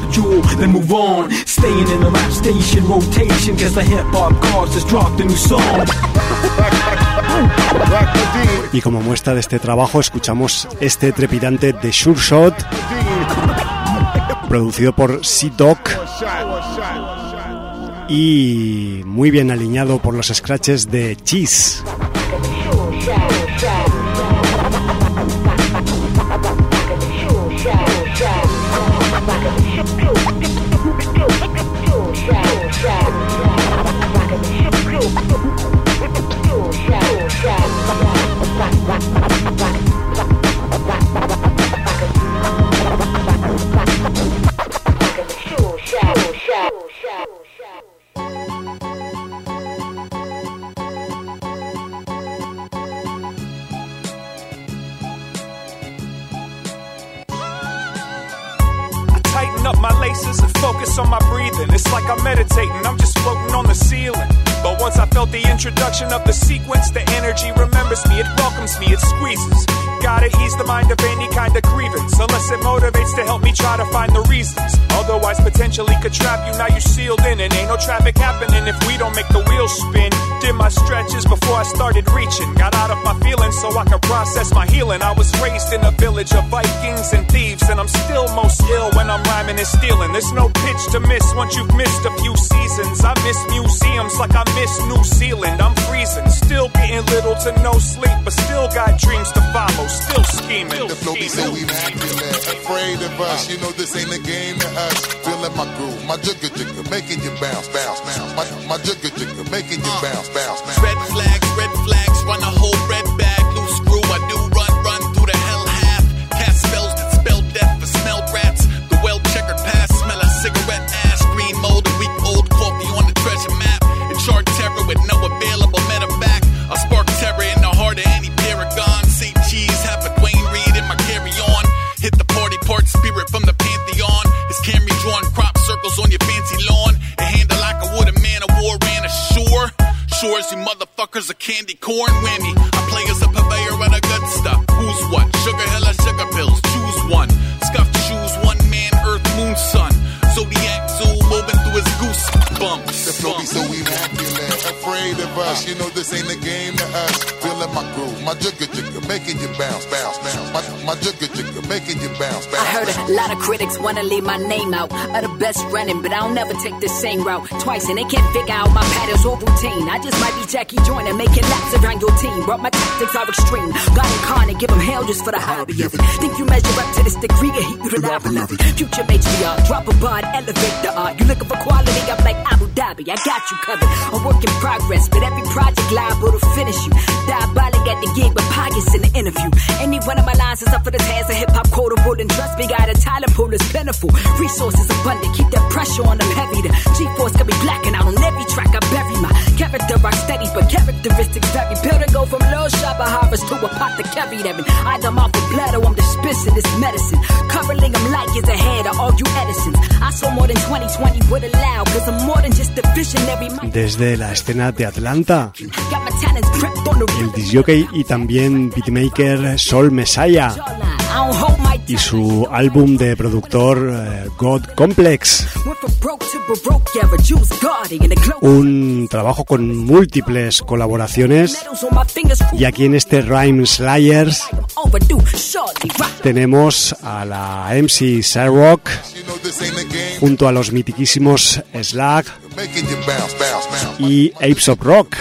Y como muestra de este trabajo escuchamos este trepidante The Sure Shot, producido por C-Doc y muy bien alineado por los scratches de Cheese.
Up my laces and focus on my breathing. It's like I'm meditating, I'm just floating on the ceiling. But once I felt the introduction of the sequence, the energy remembers me, it welcomes me, it squeezes. Gotta ease the mind of any kind of grievance, unless it motivates to help me try to find the reasons. Otherwise potentially could trap you, now you're sealed in and ain't no traffic happening if we don't make the wheels spin. Did my stretches before I started reaching, got out of my feelings so I could process my healing. I was raised in a village of Vikings and thieves, and I'm still most ill when I'm rhyming and stealing. There's no pitch to miss once you've missed a few seasons. I miss museums like I miss New Zealand. I'm freezing, still getting little to no sleep, but still got dreams to follow, still scheming.
The flow be so immaculate, afraid of us. You know this ain't a game to us. Feeling my groove, my jigger jigger, making you bounce, bounce, bounce. My jigger jigger, making you bounce, bounce, bounce.
Red flags, run a whole red bag, loose screw. I do run through the hell half. Cast spells that spell death for smelled rats. The well-checkered past, smell of cigarette ash, green mold and week-old coffee on the treasure map. And chart terror with no available medevac. I spark terror in the heart of any paragon. Say cheese, half a Dwayne Reed in my carry-on. Hit the party part, spirit from the pantheon. His Camry drawing crop circles on your fancy lawn. And handle like I would a man of war ran ashore. Sure as you motherfuckers are candy corn whammy. I play as a purveyor of the good stuff. Who's what? Sugar hella sugar pills. Choose one. Scuffed shoes, one man, earth, moon, sun. Zodiac zoo moving through his goosebumps.
The flow be so immaculate, afraid of us. You know this ain't a game to us. Feeling my groove, my jigger jigger, making you bounce, bounce, bounce. My jigger jigger, making you bounce, bounce.
I heard a lot of critics wanna leave my name out of the best running, but I'll never take the same route twice, and they can't figure out my patterns or routine. I just might be Jackie Joyner, making laps around your team, but my tactics are extreme. God incarnate, give them hell just for the hobby of it. Think you measure up to this degree, get heat, you the lava love it. Future matriarch, drop a bar, elevate the art. You looking for quality, I'm like Abu Dhabi, I got you covered. A work in progress, but every project liable to finish you. Diabolic at the gig with pockets in the interview. Any one of my lines is up for the task of hip-hop quotable, and trust me, got a talent pool is plentiful. Resources abundant, keep that pressure on them heavy. The G-force can be blacking out on every track I bury my character rock steady, but characteristics vary. Build and go from low shopper harvest to a pot to carry them. Either I'm off the blood or I'm dispensing this medicine. Currently I'm like is ahead of all you Edisons. I saw more than 2020 would allow, cause I'm more than just a visionary.
Desde la escena de Atlanta, el disjockey y también beatmaker Soul Messiah y su álbum de productor God Complex, un trabajo con múltiples colaboraciones, y aquí en este Rhyme Slayers tenemos a la MC Cyrock junto a los mitiquísimos Slag y Apes of Rock.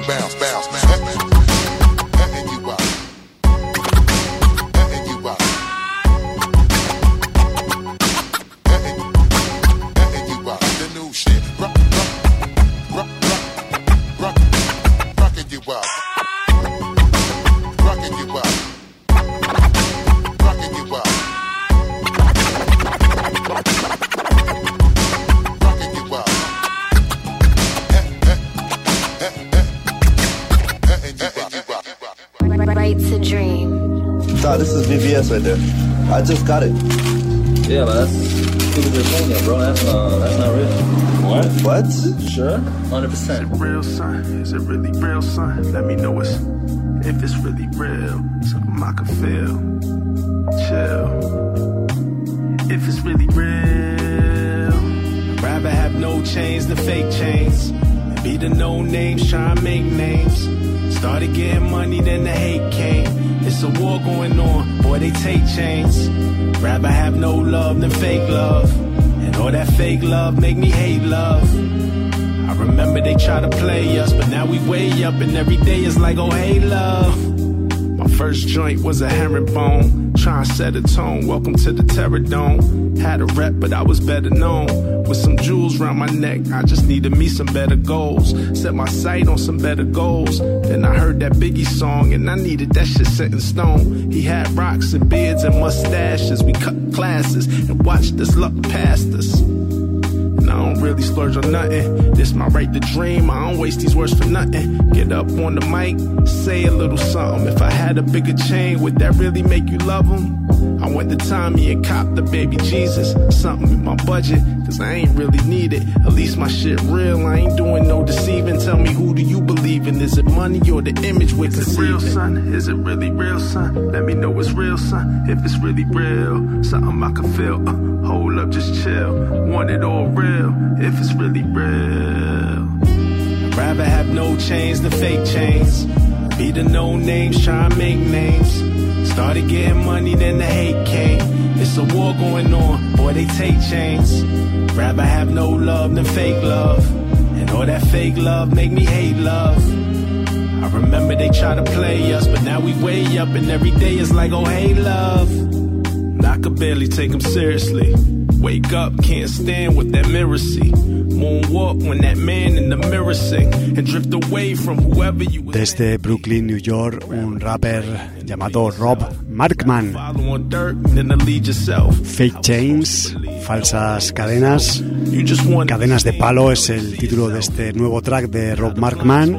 This is VVS right there. I just got it.
Yeah, but that's stupid Virginia, bro. That's not real.
What?
Sure? 100%.
Is it real, son? Is it really real, son? Let me know if it's really real. Something I can feel. Chill. If it's really real.
I'd rather have no chains than fake chains. And be the no names, try and make names. Started getting money, then the hate came. It's a war going on, boy, they take chains. Rather have no love than fake love. And all that fake love make me hate love.
I remember they try to play us, but now we way up and every day is like, oh hey love. My first joint was a herringbone, trying to set a tone, welcome to the Terror Dome. Had a rep, but I was better known. With some jewels round my neck, I just needed me some better goals. Set my sight on some better goals. Then I heard that Biggie song, and I needed that shit set in stone. He had rocks and beards and mustaches. We cut classes and watched this luck past us. And I don't really splurge on nothing. This my right to dream, I don't waste these words for nothing. Get up on the mic, say a little something. If I had a bigger chain, would that really make you love him? I went to Tommy and copped the baby Jesus. Something in my budget, cause I ain't really need it. At least my shit real, I ain't doing no deceiving. Tell me, who do you believe in? Is it money or the image we're conceiving? Is it real, son? Is it really real, son? Let me know it's real, son. If it's really real, something I can feel. Hold up, just chill. Want it all real, if it's really real. I'd rather have no chains than fake chains. Be the no names, try and make names. Started getting money, then the hate came. It's a war going on, boy, they take chains. Rather have no love than fake love. And all that fake love make me hate love. I remember they try to play us, but now we way up and every day is like, oh hey love. And I could barely take them seriously. Wake up, can't stand what that mirror see. Moonwalk when that man in the mirror sing. And drift away from whoever you were.
Desde Brooklyn, New York, un rapper llamado Rob Markman. Fake Chains, falsas cadenas. Cadenas de palo es el título de este nuevo track de Rob Markman,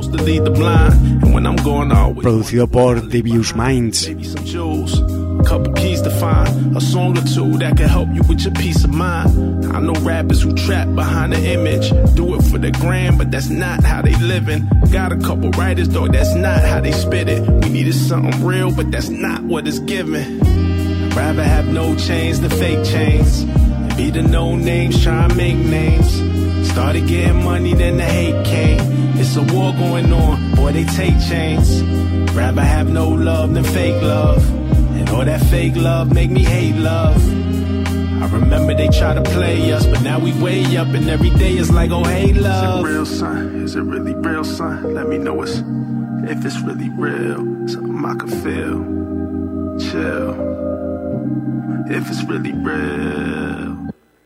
producido por Devious Minds.
Couple keys to find a song or two that can help you with your peace of mind. I know rappers who trap behind the image, do it for the gram, but that's not how they living. Got a couple writers, though, that's not how they spit it. We needed something real, but that's not what it's given. I'd rather have no chains than fake chains, and be the no names, try and make names. Started getting money, then the hate came. It's a war going on, boy, they take chains. Rather have no love than fake love. And all that fake love make me hate love. I remember they try to play us, but now we way up and every day is like, oh hey love. Is it real, son? Is it really real, son? Let me know if it's really real. Something I can feel. Chill. If it's really real.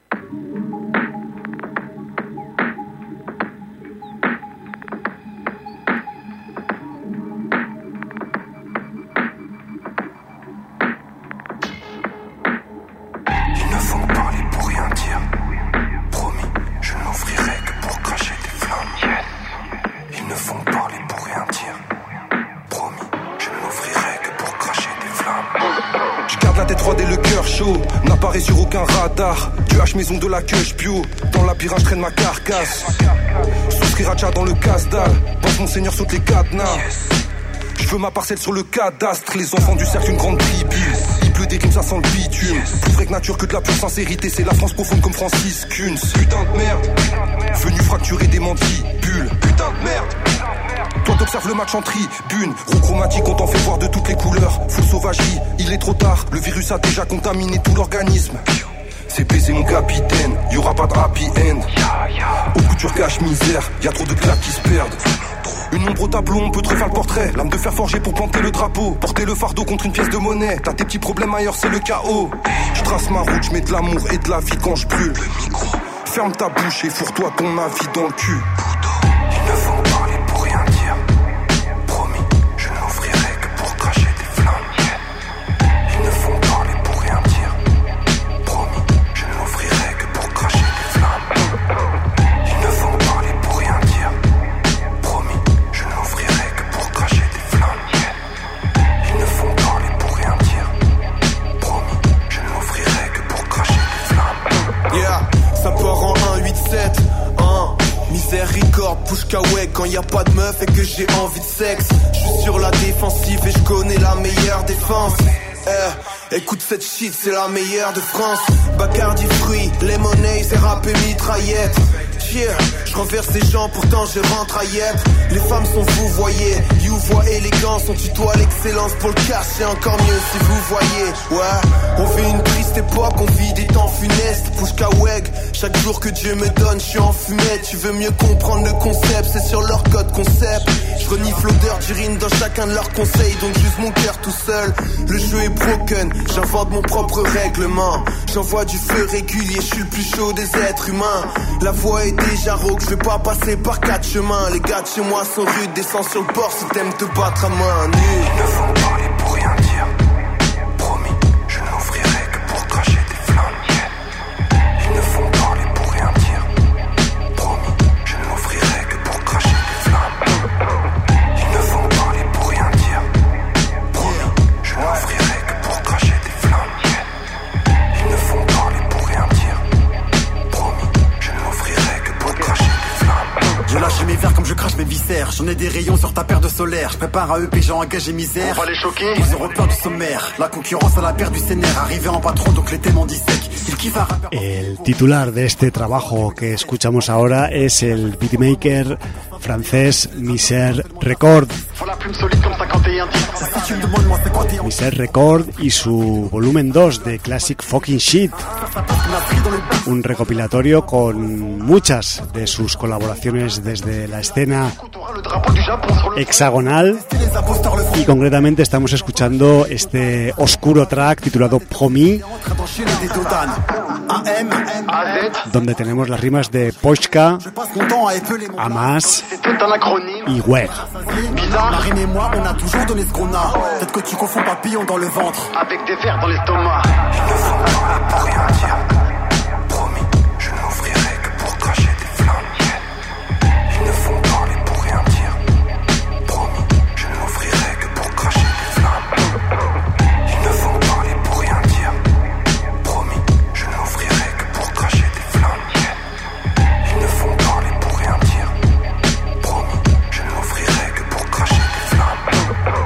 Sur aucun radar, tu haches maison de la queue bio. Dans la je traîne ma carcasse. Souscrire à Tchad dans le casse-dalle. Pense mon seigneur saute les cadenas. Je veux ma parcelle sur le cadastre. Les enfants du cercle, une grande tribu. Il pleut des rimes, ça sent le bitume. Plus vrai que nature que de la pure sincérité. C'est la France profonde comme Francis Kunz. Putain de merde, venu fracturer des mandibules. Putain de merde. Toi t'observes le match en tribune. Roue chromatique, on t'en fait voir de toutes les couleurs. Full sauvagerie, il est trop tard. Le virus a déjà contaminé tout l'organisme. C'est baiser mon capitaine, y'aura pas de happy end. Au couture cache misère, y'a trop de claques qui se perdent. Une ombre au tableau, on peut te refaire le portrait. Lame de fer forgée pour planter le drapeau. Porter le fardeau contre une pièce de monnaie. T'as tes petits problèmes ailleurs, c'est le chaos. Je trace ma route, je mets de l'amour et de la vie quand je brûle. Ferme ta bouche et fourre-toi ton avis dans le cul. Il ne faut parler pour rien dire. Promis, je n'offrirai que pour cracher des flammes. Ils ne font parler pour rien dire. Promis, je n'offrirai que pour cracher des flammes. Ils ne font parler pour rien dire. Promis, je n'offrirai que pour cracher des flammes. Ils ne font parler pour rien dire. Promis, je n'offrirai que pour cracher des flammes.
Yeah, ça part en 1-8-7. Miséricorde, push kawaii quand y a pas de meuf et que j'ai envie de sexe. J'suis sur la défensive et j'connais la meilleure défense. Écoute cette shit, c'est la meilleure de France. Bacardi fruits, lemonade, c'est rap et mitraillette. chier. Je renverse les gens, pourtant je rentre à Yep. Les femmes sont vous voyez, you voient élégance, on tutoie l'excellence pour le cacher encore mieux si vous voyez. Ouais, on vit une triste époque, on vit des temps funestes. Pushkaweg, chaque jour que Dieu me donne, je suis en fumette. Tu veux mieux comprendre le concept, c'est sur leur code concept. Je renifle l'odeur d'urine dans chacun de leurs conseils, donc j'use mon cœur tout seul. Le jeu est broken, j'invente mon propre règlement. J'envoie du feu régulier, je suis le plus chaud des êtres humains. La voie est déjà rauque, je vais pas passer par 4 chemins. Les gars de chez moi sont rudes, descends sur le bord si t'aimes te battre à main nue.
Ils ne font parler pour rien dire. Promis, je n'ouvrirai que pour cracher des flammes. Ils ne font parler pour rien dire. Promis, je n'ouvrirai que pour cracher des flammes. Ils ne font parler pour rien dire. Promis, je n'ouvrirai que pour cracher des flammes. Ils ne font parler pour rien dire. Promis, je n'ouvrirai que pour cracher des flammes.
Je lâche mes verres comme je crache mes viscères. J'en ai des rayons sur ta paire de solaire. Je prépare à eux, puis j'en engage et misère.
On va les choquer.
Ils auront peur du sommaire. La concurrence à la paire du scénaire. Arrivé en patron, donc les témoins dissèquent. Il kiffe un rappeur.
El titular de este trabajo que escuchamos ahora es el beatmaker francés Miser Record. Miser Record y su volumen 2 de Classic Fucking Shit. Un recopilatorio con muchas de sus colaboraciones desde la escena hexagonal, y concretamente estamos escuchando este oscuro track titulado Promis, donde tenemos las rimas de Pochka, Hamas y Weg.
La rime et moi, on a toujours donné ce qu'on a. Peut-être que tu confonds papillon dans le ventre avec des vers dans l'estomac.
Ils ne font parler pour rien dire. Promis, je n'ouvrirai que pour cracher des flammes. Ils ne font parler pour rien dire. Promis, je n'ouvrirai que pour cracher des flammes. Ils ne font parler pour rien dire. Promis, je n'ouvrirai que pour cracher des flammes. Ils ne font parler pour rien dire. Promis, je n'ouvrirai que pour cracher des flammes.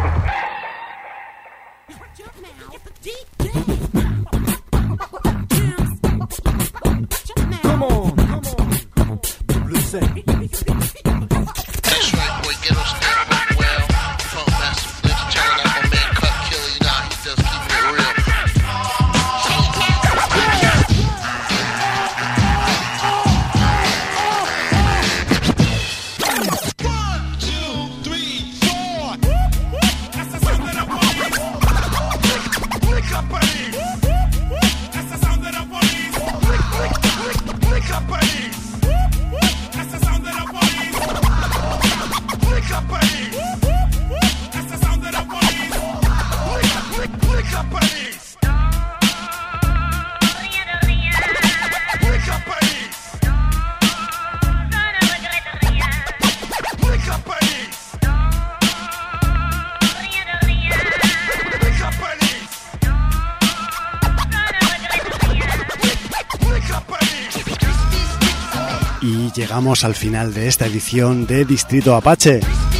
Come on. Blue
That's right, boy, get us there with well. Funk master flips, turn up my man Cut Killer, you know he does keep it real.
Y llegamos al final de esta edición de Distrito Apache.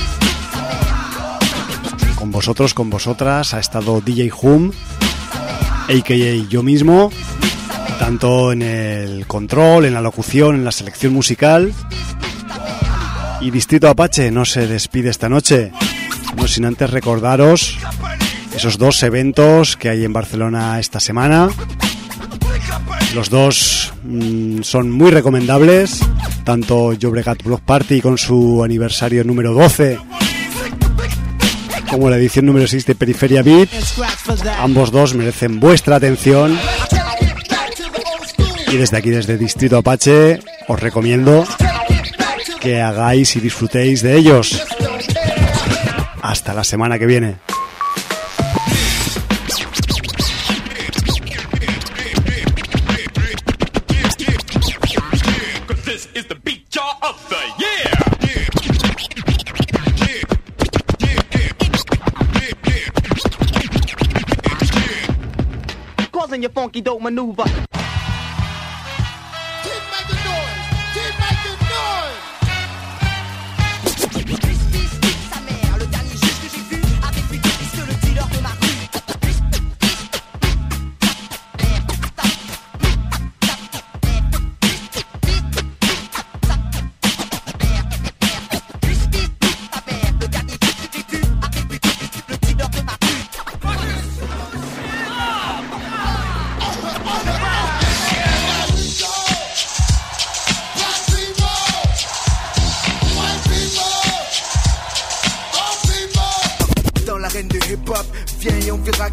Con vosotros, con vosotras, ha estado DJ Hum, a.k.a. yo mismo, tanto en el control, en la locución, en la selección musical. Y Distrito Apache no se despide esta noche, no sin antes recordaros esos 2 eventos que hay en Barcelona esta semana. Los dos son muy recomendables, tanto Llobregat Block Party con su aniversario número 12 como la edición número 6 de Periferia Beat. Ambos dos merecen vuestra atención y desde aquí, desde Distrito Apache, os recomiendo que hagáis y disfrutéis de ellos. Hasta la semana que viene.
Your funky dope maneuver.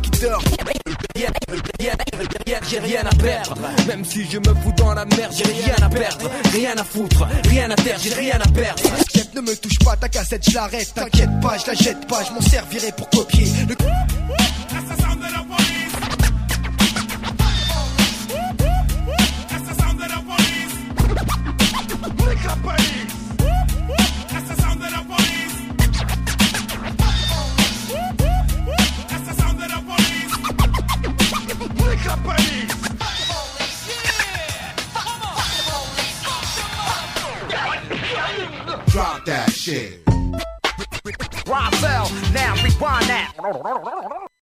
qui dort. J'ai rien à perdre. Même si je me fous dans la merde, j'ai rien à perdre. Rien à foutre, rien à terre, j'ai rien à perdre.
T'inquiète, ne me touche pas, ta cassette, je l'arrête. T'inquiète pas, je la jette pas, je m'en servirai pour copier.
Drop that shit.
Raphael, now rewind that.